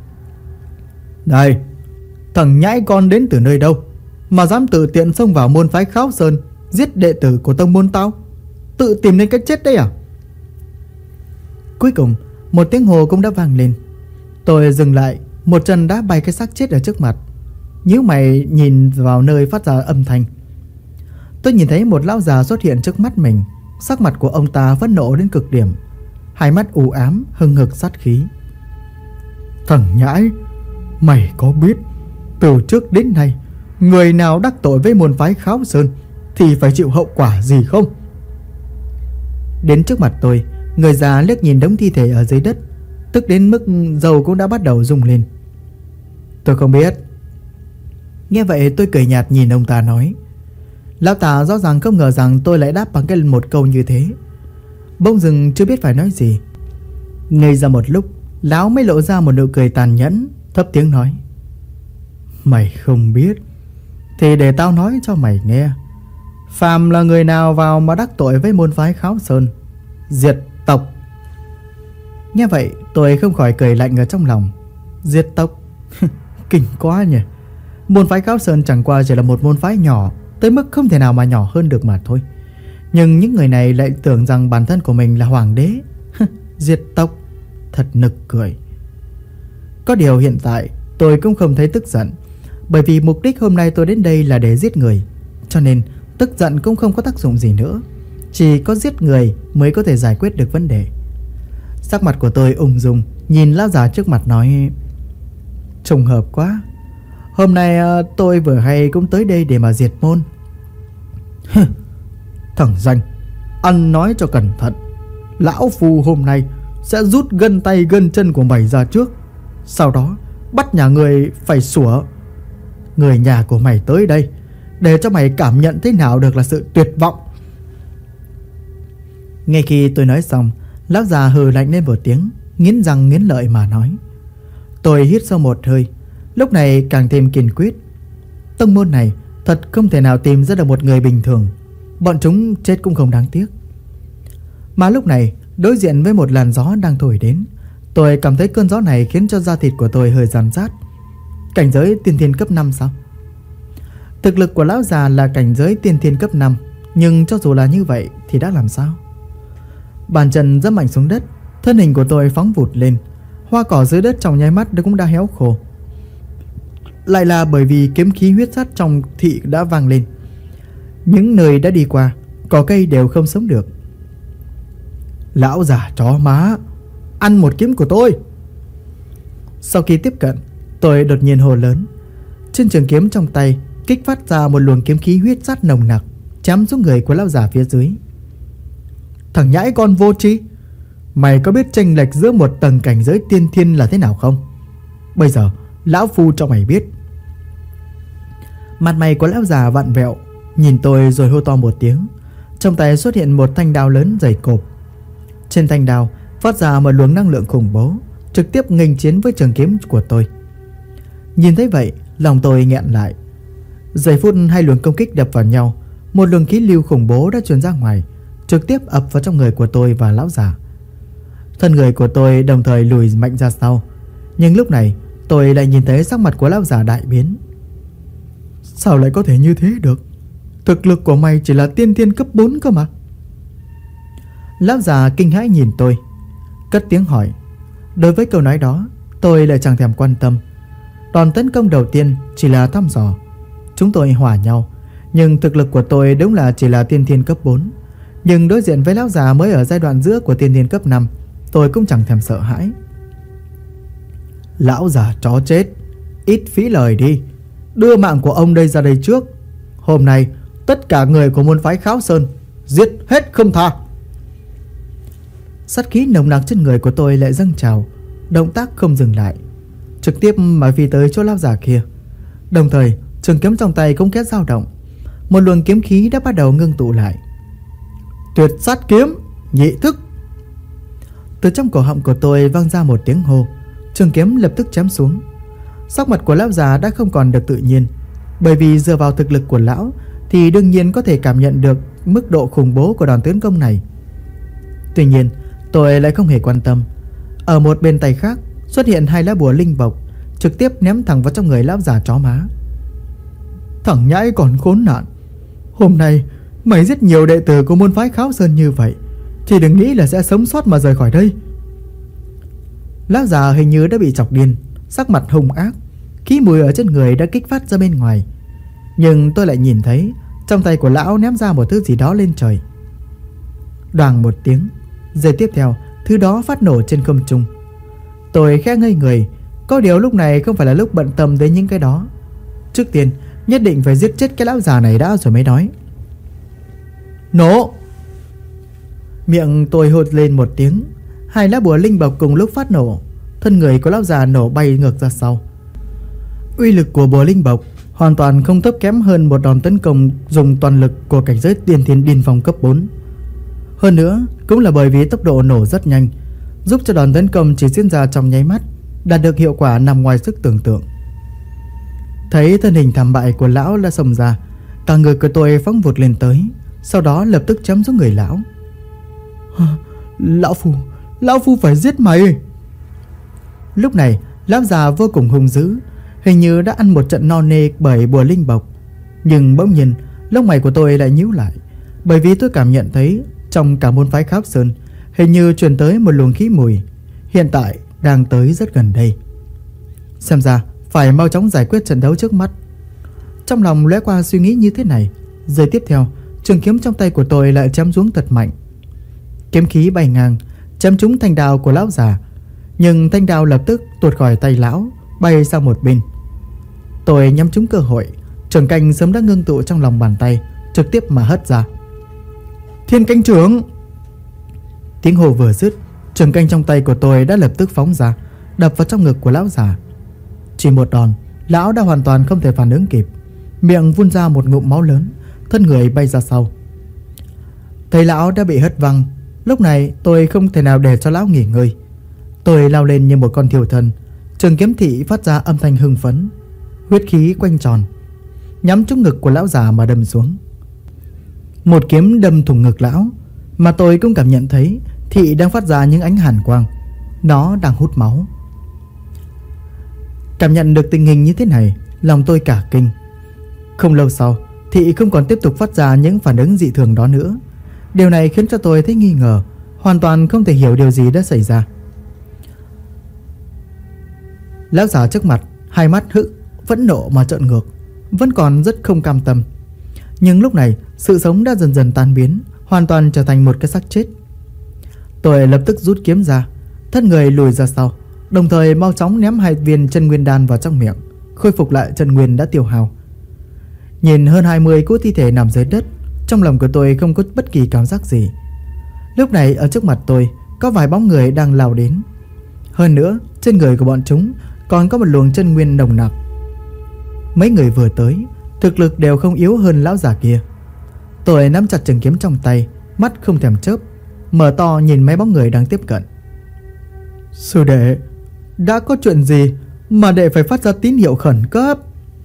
Này, thằng nhãi con đến từ nơi đâu mà dám tự tiện xông vào môn phái Kháo Sơn, giết đệ tử của tông môn tao? Tự tìm đến cái chết đấy à? Cuối cùng một tiếng hô cũng đã vang lên. Tôi dừng lại, một chân đá bay cái xác chết ở trước mặt, nhíu mày nhìn vào nơi phát ra âm thanh. Tôi nhìn thấy một lão già xuất hiện trước mắt mình. Sắc mặt của ông ta phẫn nộ đến cực điểm, hai mắt u ám hừng hực sát khí. Thằng nhãi, mày có biết từ trước đến nay người nào đắc tội với môn phái Kháo Sơn thì phải chịu hậu quả gì không? Đến trước mặt tôi, người già liếc nhìn đống thi thể ở dưới đất, tức đến mức râu cũng đã bắt đầu rung lên. Tôi không biết. Nghe vậy tôi cười nhạt nhìn ông ta nói. Lão ta rõ ràng không ngờ rằng tôi lại đáp bằng cái một câu như thế. Bỗng dưng chưa biết phải nói gì. Ngây ra một lúc, lão mới lộ ra một nụ cười tàn nhẫn, thấp tiếng nói. Mày không biết thì để tao nói cho mày nghe. Phàm là người nào vào mà đắc tội với môn phái Kháo Sơn, diệt tộc. Nghe vậy tôi không khỏi cười lạnh ở trong lòng. Diệt tộc? Kinh quá nhỉ. Môn phái Kháo Sơn chẳng qua chỉ là một môn phái nhỏ, tới mức không thể nào mà nhỏ hơn được mà thôi. Nhưng những người này lại tưởng rằng bản thân của mình là hoàng đế. Diệt tộc? Thật nực cười. Có điều hiện tại tôi cũng không thấy tức giận, bởi vì mục đích hôm nay tôi đến đây là để giết người, cho nên tức giận cũng không có tác dụng gì nữa. Chỉ có giết người mới có thể giải quyết được vấn đề. Sắc mặt của tôi ung dung, nhìn lão già trước mặt nói. Trùng hợp quá, hôm nay tôi vừa hay cũng tới đây để mà diệt môn. Thằng danh, ăn nói cho cẩn thận. Lão Phu hôm nay sẽ rút gân tay gân chân của mày ra trước, sau đó bắt nhà người phải sủa. Người nhà của mày tới đây để cho mày cảm nhận thế nào được là sự tuyệt vọng. Ngay khi tôi nói xong, lão già hừ lạnh lên một tiếng, nghiến răng nghiến lợi mà nói. Tôi hít sâu một hơi, lúc này càng thêm kiên quyết. Tông môn này thật không thể nào tìm ra được một người bình thường, bọn chúng chết cũng không đáng tiếc. Mà lúc này đối diện với một làn gió đang thổi đến, tôi cảm thấy cơn gió này khiến cho da thịt của tôi hơi rám rát. Cảnh giới tiên thiên cấp 5 sao? Thực lực của lão già là cảnh giới tiên thiên cấp 5, nhưng cho dù là như vậy thì đã làm sao? Bàn chân giẫm mạnh xuống đất, thân hình của tôi phóng vụt lên. Hoa cỏ dưới đất trong nháy mắt cũng đã héo khô. Lại là bởi vì kiếm khí huyết sắt trong thị đã vang lên. Những nơi đã đi qua, cỏ cây đều không sống được. Lão già chó má, ăn một kiếm của tôi. Sau khi tiếp cận, tôi đột nhiên hô lớn. Trên trường kiếm trong tay kích phát ra một luồng kiếm khí huyết sát nồng nặc, chém xuống người của lão già phía dưới. Thằng nhãi con vô tri, mày có biết chênh lệch giữa một tầng cảnh giới tiên thiên là thế nào không? Bây giờ lão phu cho mày biết. Mặt mày của lão già vặn vẹo, nhìn tôi rồi hô to một tiếng. Trong tay xuất hiện một thanh đao lớn dày cộp. Trên thanh đao phát ra một luồng năng lượng khủng bố, trực tiếp nghênh chiến với trường kiếm của tôi. Nhìn thấy vậy, lòng tôi nghẹn lại. Giây phút hai luồng công kích đập vào nhau, một luồng khí lưu khủng bố đã truyền ra ngoài, trực tiếp ập vào trong người của tôi và lão già. Thân người của tôi đồng thời lùi mạnh ra sau. Nhưng lúc này tôi lại nhìn thấy sắc mặt của lão già đại biến. Sao lại có thể như thế được? Thực lực của mày chỉ là tiên thiên cấp 4 cơ mà. Lão già kinh hãi nhìn tôi, cất tiếng hỏi. Đối với câu nói đó, tôi lại chẳng thèm quan tâm. Đòn tấn công đầu tiên chỉ là thăm dò. Chúng tôi hòa nhau, nhưng thực lực của tôi đúng là chỉ là tiên thiên cấp 4. Nhưng đối diện với lão già mới ở giai đoạn giữa của tiên thiên cấp 5, tôi cũng chẳng thèm sợ hãi. Lão già chó chết, ít phí lời đi. Đưa mạng của ông đây ra đây trước. Hôm nay tất cả người của môn phái Kháo Sơn giết hết không tha. Sát khí nồng nặc trên người của tôi lại dâng trào, động tác không dừng lại, trực tiếp mà phi tới chỗ lão già kia. Đồng thời trường kiếm trong tay cũng khẽ dao động, một luồng kiếm khí đã bắt đầu ngưng tụ lại. Tuyệt sát kiếm nhị thức. Từ trong cổ họng của tôi vang ra một tiếng hô, trường kiếm lập tức chém xuống. Sắc mặt của lão già đã không còn được tự nhiên, bởi vì dựa vào thực lực của lão thì đương nhiên có thể cảm nhận được mức độ khủng bố của đòn tấn công này. Tuy nhiên tôi lại không hề quan tâm. Ở một bên tay khác xuất hiện hai lá bùa linh bộc, trực tiếp ném thẳng vào trong người lão già chó má. Thằng nhãi còn khốn nạn, hôm nay mày giết nhiều đệ tử của môn phái Kháo Sơn như vậy thì đừng nghĩ là sẽ sống sót mà rời khỏi đây. Lão già hình như đã bị chọc điên, sắc mặt hung ác, khí mùi ở trên người đã kích phát ra bên ngoài. Nhưng tôi lại nhìn thấy trong tay của lão ném ra một thứ gì đó lên trời. Đoàng một tiếng, giây tiếp theo thứ đó phát nổ trên không trung. Tôi khẽ ngây người, có điều lúc này không phải là lúc bận tâm đến những cái đó. Trước tiên nhất định phải giết chết cái lão già này đã rồi mới nói. Nổ! Miệng tôi hốt lên một tiếng, hai lá bùa linh bộc cùng lúc phát nổ. Thân người của lão già nổ bay ngược ra sau. Uy lực của bùa linh bộc hoàn toàn không thấp kém hơn một đòn tấn công dùng toàn lực của cảnh giới tiên thiên điên phong cấp 4. Hơn nữa cũng là bởi vì tốc độ nổ rất nhanh, giúp cho đòn tấn công chỉ diễn ra trong nháy mắt, đạt được hiệu quả nằm ngoài sức tưởng tượng. Thấy thân hình thảm bại của lão đã xông ra, cả người của tôi phóng vụt lên tới, sau đó lập tức chém xuống người lão. Lão phu phải giết mày. Lúc này lão già vô cùng hung dữ, hình như đã ăn một trận no nê bởi bùa linh bộc. Nhưng bỗng nhiên lông mày của tôi lại nhíu lại, bởi vì tôi cảm nhận thấy trong cả môn phái Kháo Sơn hình như truyền tới một luồng khí mùi, hiện tại đang tới rất gần đây. Xem ra phải mau chóng giải quyết trận đấu trước mắt. Trong lòng lóe qua suy nghĩ như thế này, giây tiếp theo trường kiếm trong tay của tôi lại chém xuống thật mạnh. Kiếm khí bay ngang chém trúng thanh đao của lão già, nhưng thanh đao lập tức tuột khỏi tay lão, bay sang một bên. Tôi nhắm trúng cơ hội, trường canh sớm đã ngưng tụ trong lòng bàn tay, trực tiếp mà hất ra. Thiên canh trưởng! Tiếng hô vừa dứt, trường canh trong tay của tôi đã lập tức phóng ra, đập vào trong ngực của lão già. Chỉ một đòn, lão đã hoàn toàn không thể phản ứng kịp, miệng phun ra một ngụm máu lớn, thân người bay ra sau. Thấy lão đã bị hất văng, lúc này tôi không thể nào để cho lão nghỉ ngơi. Tôi lao lên như một con thiêu thân, trường kiếm thị phát ra âm thanh hưng phấn, huyết khí quanh tròn, nhắm trúng ngực của lão già mà đâm xuống. Một kiếm đâm thủng ngực lão, mà tôi cũng cảm nhận thấy thị đang phát ra những ánh hàn quang, nó đang hút máu. Cảm nhận được tình hình như thế này, lòng tôi cả kinh. Không lâu sau, thị không còn tiếp tục phát ra những phản ứng dị thường đó nữa. Điều này khiến cho tôi thấy nghi ngờ, hoàn toàn không thể hiểu điều gì đã xảy ra. Lão già trước mặt, hai mắt vẫn nộ mà trợn ngược, vẫn còn rất không cam tâm. Nhưng lúc này sự sống đã dần dần tan biến, hoàn toàn trở thành một cái xác chết. Tôi lập tức rút kiếm ra, thân người lùi ra sau, đồng thời mau chóng ném 2 viên chân nguyên đan vào trong miệng, khôi phục lại chân nguyên đã tiêu hao. Nhìn hơn 20 cỗ thi thể nằm dưới đất, trong lòng của tôi không có bất kỳ cảm giác gì. Lúc này ở trước mặt tôi có vài bóng người đang lao đến. Hơn nữa, trên người của bọn chúng còn có một luồng chân nguyên nồng nặc. Mấy người vừa tới, thực lực đều không yếu hơn lão già kia. Tôi nắm chặt trường kiếm trong tay, mắt không thèm chớp, mở to nhìn mấy bóng người đang tiếp cận. Sư đệ, đã có chuyện gì mà đệ phải phát ra tín hiệu khẩn cấp?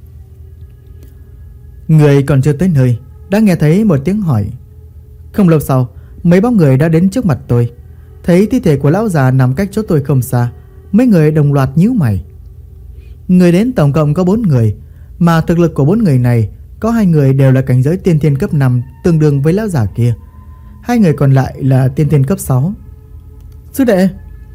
Người còn chưa tới nơi đã nghe thấy một tiếng hỏi. Không lâu sau, mấy bóng người đã đến trước mặt tôi. Thấy thi thể của lão già nằm cách chỗ tôi không xa, mấy người đồng loạt nhíu mày. Người đến tổng cộng có 4 người, mà thực lực của 4 người này có 2 người đều là cảnh giới tiên thiên cấp 5, tương đương với lão già kia. 2 người còn lại là tiên thiên cấp 6. Sư đệ!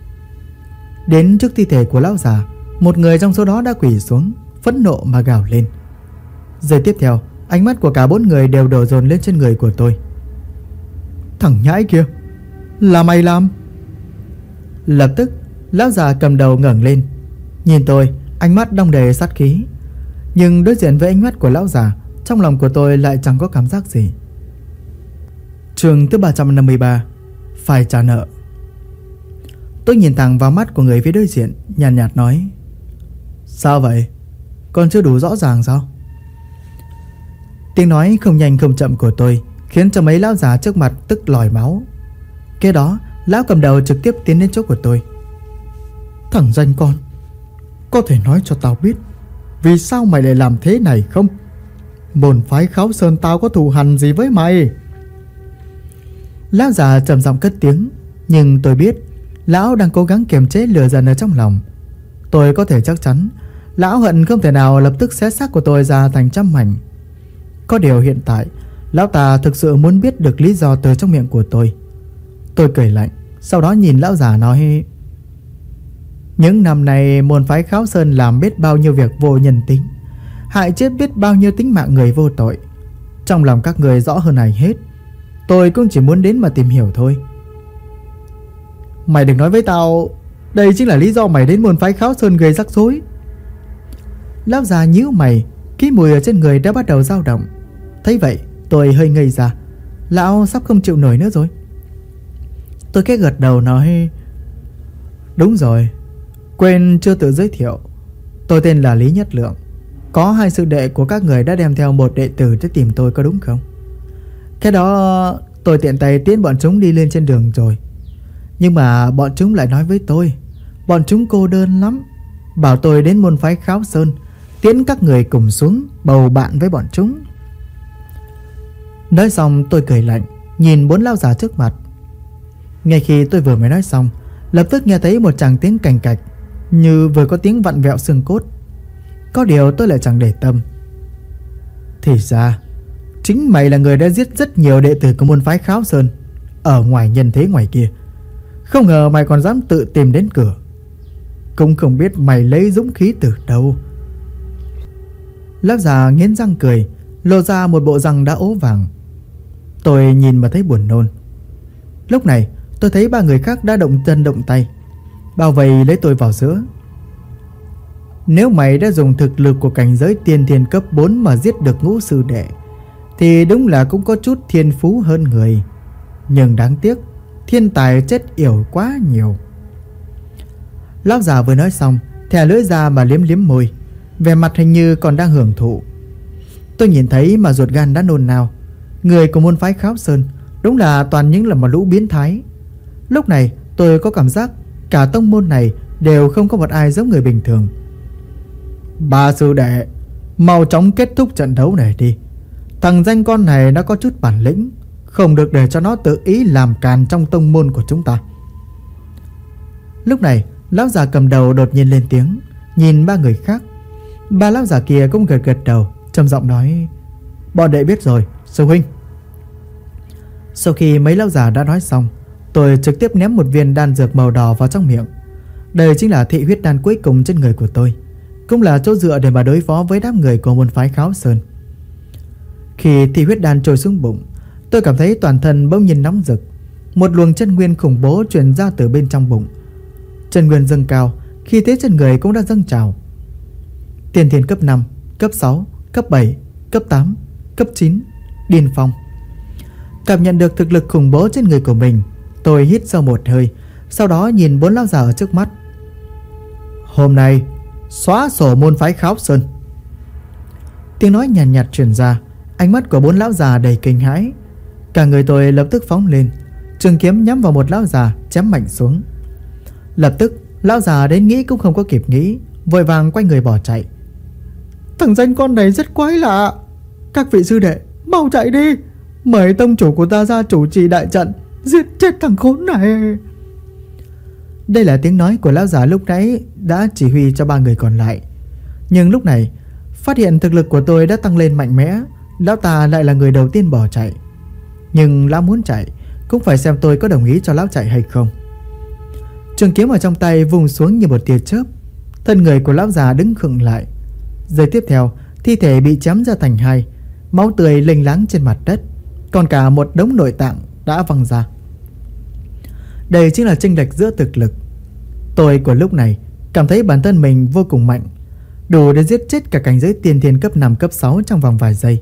Đến trước thi thể của lão già, một người trong số đó đã quỳ xuống, phẫn nộ mà gào lên. Giây tiếp theo, ánh mắt của cả 4 người đều đổ dồn lên trên người của tôi. Thằng nhãi kia, là mày làm? Lập tức, lão già cầm đầu ngẩng lên, nhìn tôi, ánh mắt đong đầy sát khí. Nhưng đối diện với ánh mắt của lão già, trong lòng của tôi lại chẳng có cảm giác gì. Chương thứ 353, phải trả nợ. Tôi nhìn thẳng vào mắt của người phía đối diện, nhàn nhạt nói: Sao vậy? Còn chưa đủ rõ ràng sao? Tiếng nói không nhanh không chậm của tôi khiến cho mấy lão già trước mặt tức lòi máu. Kế đó, lão cầm đầu trực tiếp tiến đến chỗ của tôi. Thằng danh con, có thể nói cho tao biết vì sao mày lại làm thế này không? Môn phái Kháo Sơn tao có thù hằn gì với mày? Lão già trầm giọng cất tiếng, nhưng tôi biết lão đang cố gắng kiềm chế lửa giận ở trong lòng. Tôi có thể chắc chắn lão hận không thể nào lập tức xé xác của tôi ra thành trăm mảnh. Có điều hiện tại lão ta thực sự muốn biết được lý do từ trong miệng của tôi. Tôi cười lạnh, sau đó nhìn lão già nói: Những năm này môn phái Kháo Sơn làm biết bao nhiêu việc vô nhân tính, hại chết biết bao nhiêu tính mạng người vô tội. Trong lòng các người rõ hơn ai hết. Tôi cũng chỉ muốn đến mà tìm hiểu thôi. Mày đừng nói với tao đây chính là lý do mày đến môn phái Kháo Sơn gây rắc rối. Lão già nhíu mày, cái mùi ở trên người đã bắt đầu dao động. Thấy vậy, tôi hơi ngây ra. Lão sắp không chịu nổi nữa rồi. Tôi khẽ gật đầu nói: Đúng rồi, quên chưa tự giới thiệu. Tôi tên là Lý Nhất Lượng. Có 2 sư đệ của các người đã đem theo một đệ tử tới tìm tôi, có đúng không? Cái đó tôi tiện tay tiến bọn chúng đi lên trên đường rồi. Nhưng mà bọn chúng lại nói với tôi bọn chúng cô đơn lắm, bảo tôi đến môn phái Kháo Sơn tiễn các người cùng xuống bầu bạn với bọn chúng. Nói xong tôi cười lạnh, nhìn 4 lão già trước mặt. Ngay khi tôi vừa mới nói xong, lập tức nghe thấy một tràng tiếng cành cạch, như vừa có tiếng vặn vẹo xương cốt. Có điều tôi lại chẳng để tâm. Thì ra chính mày là người đã giết rất nhiều đệ tử của môn phái Kháo Sơn ở ngoài nhân thế ngoài kia. Không ngờ mày còn dám tự tìm đến cửa. Cũng không biết mày lấy dũng khí từ đâu. Lão già nghiến răng cười, lộ ra một bộ răng đã ố vàng. Tôi nhìn mà thấy buồn nôn. Lúc này tôi thấy 3 người khác đã động chân động tay, bao vây lấy tôi vào giữa. Nếu mày đã dùng thực lực của cảnh giới tiên thiên cấp 4 mà giết được Ngũ sư đệ thì đúng là cũng có chút thiên phú hơn người. Nhưng đáng tiếc, thiên tài chết yểu quá nhiều. Lão già vừa nói xong, thè lưỡi ra mà liếm liếm môi, vẻ mặt hình như còn đang hưởng thụ. Tôi nhìn thấy mà ruột gan đã nôn nao. Người của môn phái Kháo Sơn đúng là toàn những là một lũ biến thái. Lúc này tôi có cảm giác cả tông môn này đều không có một ai giống người bình thường. 3 sư đệ, mau chóng kết thúc trận đấu này đi. Thằng danh con này nó có chút bản lĩnh, không được để cho nó tự ý làm càn trong tông môn của chúng ta. Lúc này lão già cầm đầu đột nhiên lên tiếng, nhìn 3 người khác. 3 lão già kia cũng gật gật đầu, trầm giọng nói: Bọn đệ biết rồi, sư huynh. Sau khi mấy lão già đã nói xong, tôi trực tiếp ném một viên đan dược màu đỏ vào trong miệng. Đây chính là thị huyết đan cuối cùng trên người của tôi, cũng là chỗ dựa để mà đối phó với đám người của môn phái Kháo Sơn. Khi thị huyết đan trôi xuống bụng, tôi cảm thấy toàn thân bỗng nhiên nóng rực. Một luồng chân nguyên khủng bố truyền ra từ bên trong bụng. Chân nguyên dâng cao khi thế trên người cũng đã dâng trào. Tiên thiên cấp 5, cấp 6, cấp 7, cấp 8, cấp 9, điên phong. Cảm nhận được thực lực khủng bố trên người của mình, tôi hít sâu một hơi, sau đó nhìn 4 lão già ở trước mắt. Hôm nay xóa sổ môn phái Kháo Sơn. Tiếng nói nhàn nhạt truyền ra, ánh mắt của 4 lão già đầy kinh hãi. Cả người tôi lập tức phóng lên, trường kiếm nhắm vào một lão già chém mạnh xuống. Lập tức lão già đến nghĩ cũng không có kịp nghĩ, vội vàng quay người bỏ chạy. Thằng danh con này rất quái lạ. Các vị sư đệ mau chạy đi, mời tông chủ của ta ra chủ trì đại trận, giết chết thằng khốn này. Đây là tiếng nói của lão già lúc nãy đã chỉ huy cho 3 người còn lại. Nhưng lúc này phát hiện thực lực của tôi đã tăng lên mạnh mẽ, lão ta lại là người đầu tiên bỏ chạy. Nhưng lão muốn chạy cũng phải xem tôi có đồng ý cho lão chạy hay không. Trường kiếm ở trong tay vùng xuống như một tia chớp, thân người của lão già đứng khựng lại. Giây tiếp theo, thi thể bị chém ra thành hai, máu tươi lênh láng trên mặt đất, còn cả một đống nội tạng đã văng ra. Đây chính là chênh lệch giữa thực lực. Tôi của lúc này cảm thấy bản thân mình vô cùng mạnh, đủ để giết chết cả cảnh giới tiên thiên cấp 5 cấp 6 trong vòng vài giây.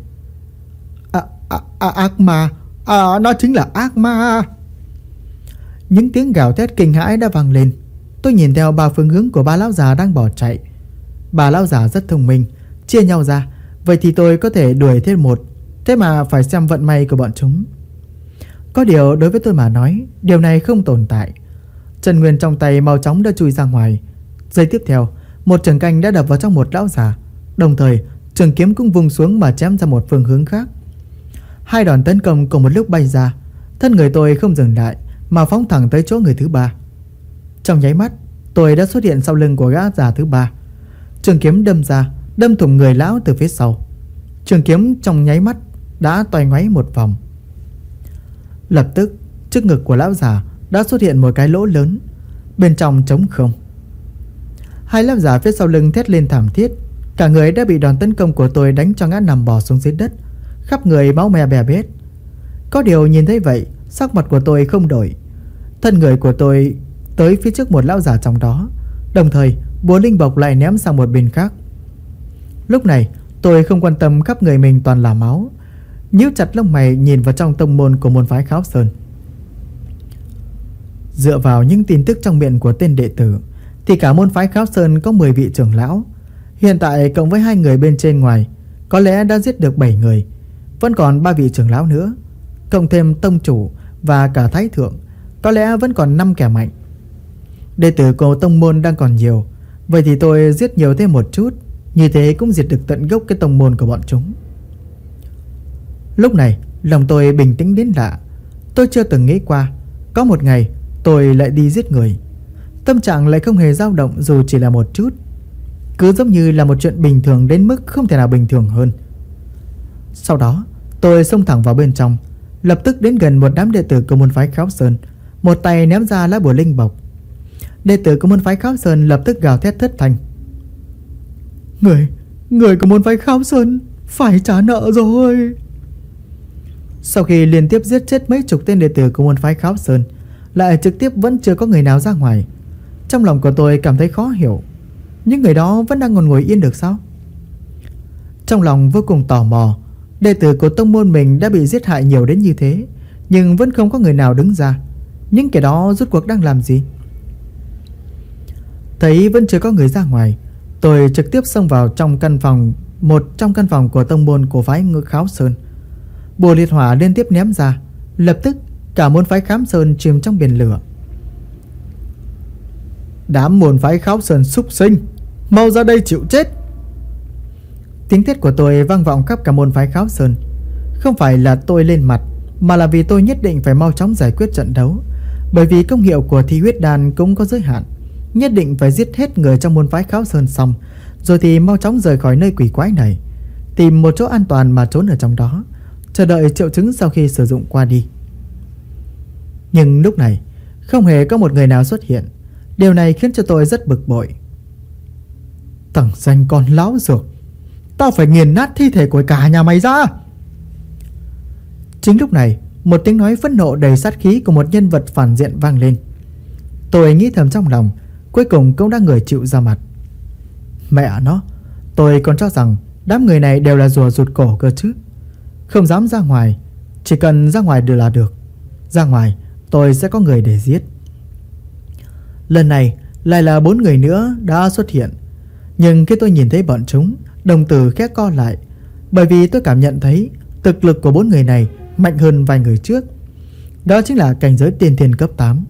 Ác ma, nó chính là ác ma. Những tiếng gào thét kinh hãi đã vang lên. Tôi nhìn theo 3 phương hướng của 3 lão già đang bỏ chạy. 3 lão già rất thông minh, chia nhau ra, vậy thì tôi có thể đuổi thêm một. Thế mà phải xem vận may của bọn chúng. Có điều đối với tôi mà nói, điều này không tồn tại. Chân nguyên trong tay mau chóng đã chui ra ngoài. Giây tiếp theo, một trường canh đã đập vào trong một lão già, đồng thời trường kiếm cũng vung xuống mà chém ra một phương hướng khác. 2 đòn tấn công cùng một lúc bay ra. Thân người tôi không dừng lại mà phóng thẳng tới chỗ người thứ 3. Trong nháy mắt, tôi đã xuất hiện sau lưng của gã già thứ 3. Trường kiếm đâm ra, đâm thủng người lão từ phía sau. Trường kiếm trong nháy mắt đã toay ngoáy một vòng. Lập tức trước ngực của lão già đã xuất hiện một cái lỗ lớn, bên trong trống không. 2 lão già phía sau lưng thét lên thảm thiết. Cả người đã bị đòn tấn công của tôi đánh cho ngã nằm bò xuống dưới đất, khắp người máu me bè bết. Có điều nhìn thấy vậy, sắc mặt của tôi không đổi. Thân người của tôi tới phía trước một lão già trong đó, đồng thời búa linh bộc lại ném sang một bên khác. Lúc này tôi không quan tâm khắp người mình toàn là máu, nhíu chặt lông mày nhìn vào trong tông môn của môn phái Kháo Sơn. Dựa vào những tin tức trong miệng của tên đệ tử thì cả môn phái Kháo Sơn có 10 vị trưởng lão. Hiện tại cộng với 2 người bên trên ngoài, có lẽ đã giết được 7 người. Vẫn còn 3 vị trưởng lão nữa, cộng thêm tông chủ và cả thái thượng, có lẽ vẫn còn 5 kẻ mạnh. Đệ tử của tông môn đang còn nhiều, vậy thì tôi giết nhiều thêm một chút, như thế cũng diệt được tận gốc cái tông môn của bọn chúng. Lúc này lòng tôi bình tĩnh đến lạ. Tôi chưa từng nghĩ qua có một ngày tôi lại đi giết người. Tâm trạng lại không hề dao động dù chỉ là một chút, cứ giống như là một chuyện bình thường đến mức không thể nào bình thường hơn. Sau đó tôi xông thẳng vào bên trong, lập tức đến gần một đám đệ tử của môn phái Kháo Sơn, một tay ném ra lá bùa linh bộc. Đệ tử của môn phái Kháo Sơn lập tức gào thét thất thanh. Người của môn phái Kháo Sơn phải trả nợ rồi. Sau khi liên tiếp giết chết mấy chục tên đệ tử của môn phái Kháo Sơn, lại trực tiếp vẫn chưa có người nào ra ngoài. Trong lòng của tôi cảm thấy khó hiểu, những người đó vẫn đang còn ngồi yên được sao? Trong lòng vô cùng tò mò, đệ tử của tông môn mình đã bị giết hại nhiều đến như thế, nhưng vẫn không có người nào đứng ra. Những kẻ đó rốt cuộc đang làm gì? Thấy vẫn chưa có người ra ngoài, tôi trực tiếp xông vào trong căn phòng, một trong căn phòng của tông môn của phái Kháo Sơn. Bùa liệt hỏa liên tiếp ném ra, lập tức cả môn phái Khám Sơn chìm trong biển lửa. Đám môn phái Kháo Sơn súc sinh, mau ra đây chịu chết! Tiếng thét của tôi vang vọng khắp cả môn phái Kháo Sơn. Không phải là tôi lên mặt, mà là vì tôi nhất định phải mau chóng giải quyết trận đấu. Bởi vì công hiệu của thi huyết đan cũng có giới hạn, nhất định phải giết hết người trong môn phái Kháo Sơn xong, rồi thì mau chóng rời khỏi nơi quỷ quái này, tìm một chỗ an toàn mà trốn ở trong đó, chờ đợi triệu chứng sau khi sử dụng qua đi. Nhưng lúc này không hề có một người nào xuất hiện. Điều này khiến cho tôi rất bực bội. Thằng danh con láo dược, tao phải nghiền nát thi thể của cả nhà mày ra! Chính lúc này, một tiếng nói phẫn nộ đầy sát khí của một nhân vật phản diện vang lên. Tôi nghĩ thầm trong lòng, cuối cùng cũng đã người chịu ra mặt. Mẹ nó, tôi còn cho rằng đám người này đều là rùa rụt cổ cơ chứ. Không dám ra ngoài, chỉ cần ra ngoài là được. Ra ngoài tôi sẽ có người để giết. Lần này lại là 4 người nữa đã xuất hiện. Nhưng khi tôi nhìn thấy bọn chúng, đồng tử khẽ co lại, bởi vì tôi cảm nhận thấy thực lực của 4 người này mạnh hơn vài người trước. Đó chính là cảnh giới tiên thiên cấp 8.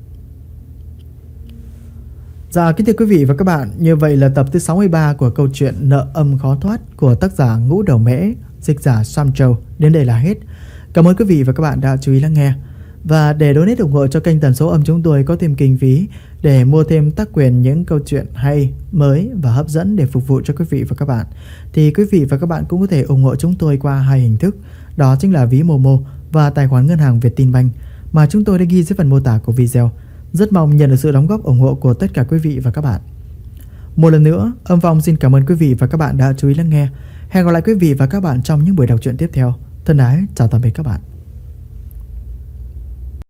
Dạ, kính thưa quý vị và các bạn, như vậy là tập thứ 63 của câu chuyện Nợ Âm Khó Thoát của tác giả Ngũ Đầu Mễ, dịch giả Sam Châu đến đây là hết. Cảm ơn quý vị và các bạn đã chú ý lắng nghe. Và để donate ủng hộ cho kênh Tần Số Âm chúng tôi có thêm kinh phí để mua thêm tác quyền những câu chuyện hay, mới và hấp dẫn để phục vụ cho quý vị và các bạn, thì quý vị và các bạn cũng có thể ủng hộ chúng tôi qua hai hình thức. Đó chính là ví Momo và tài khoản ngân hàng Vietinbank mà chúng tôi đã ghi dưới phần mô tả của video. Rất mong nhận được sự đóng góp ủng hộ của tất cả quý vị và các bạn. Một lần nữa, Âm Phong xin cảm ơn quý vị và các bạn đã chú ý lắng nghe. Hẹn gặp lại quý vị và các bạn trong những buổi đọc truyện tiếp theo. Thân ái, chào tạm biệt các bạn.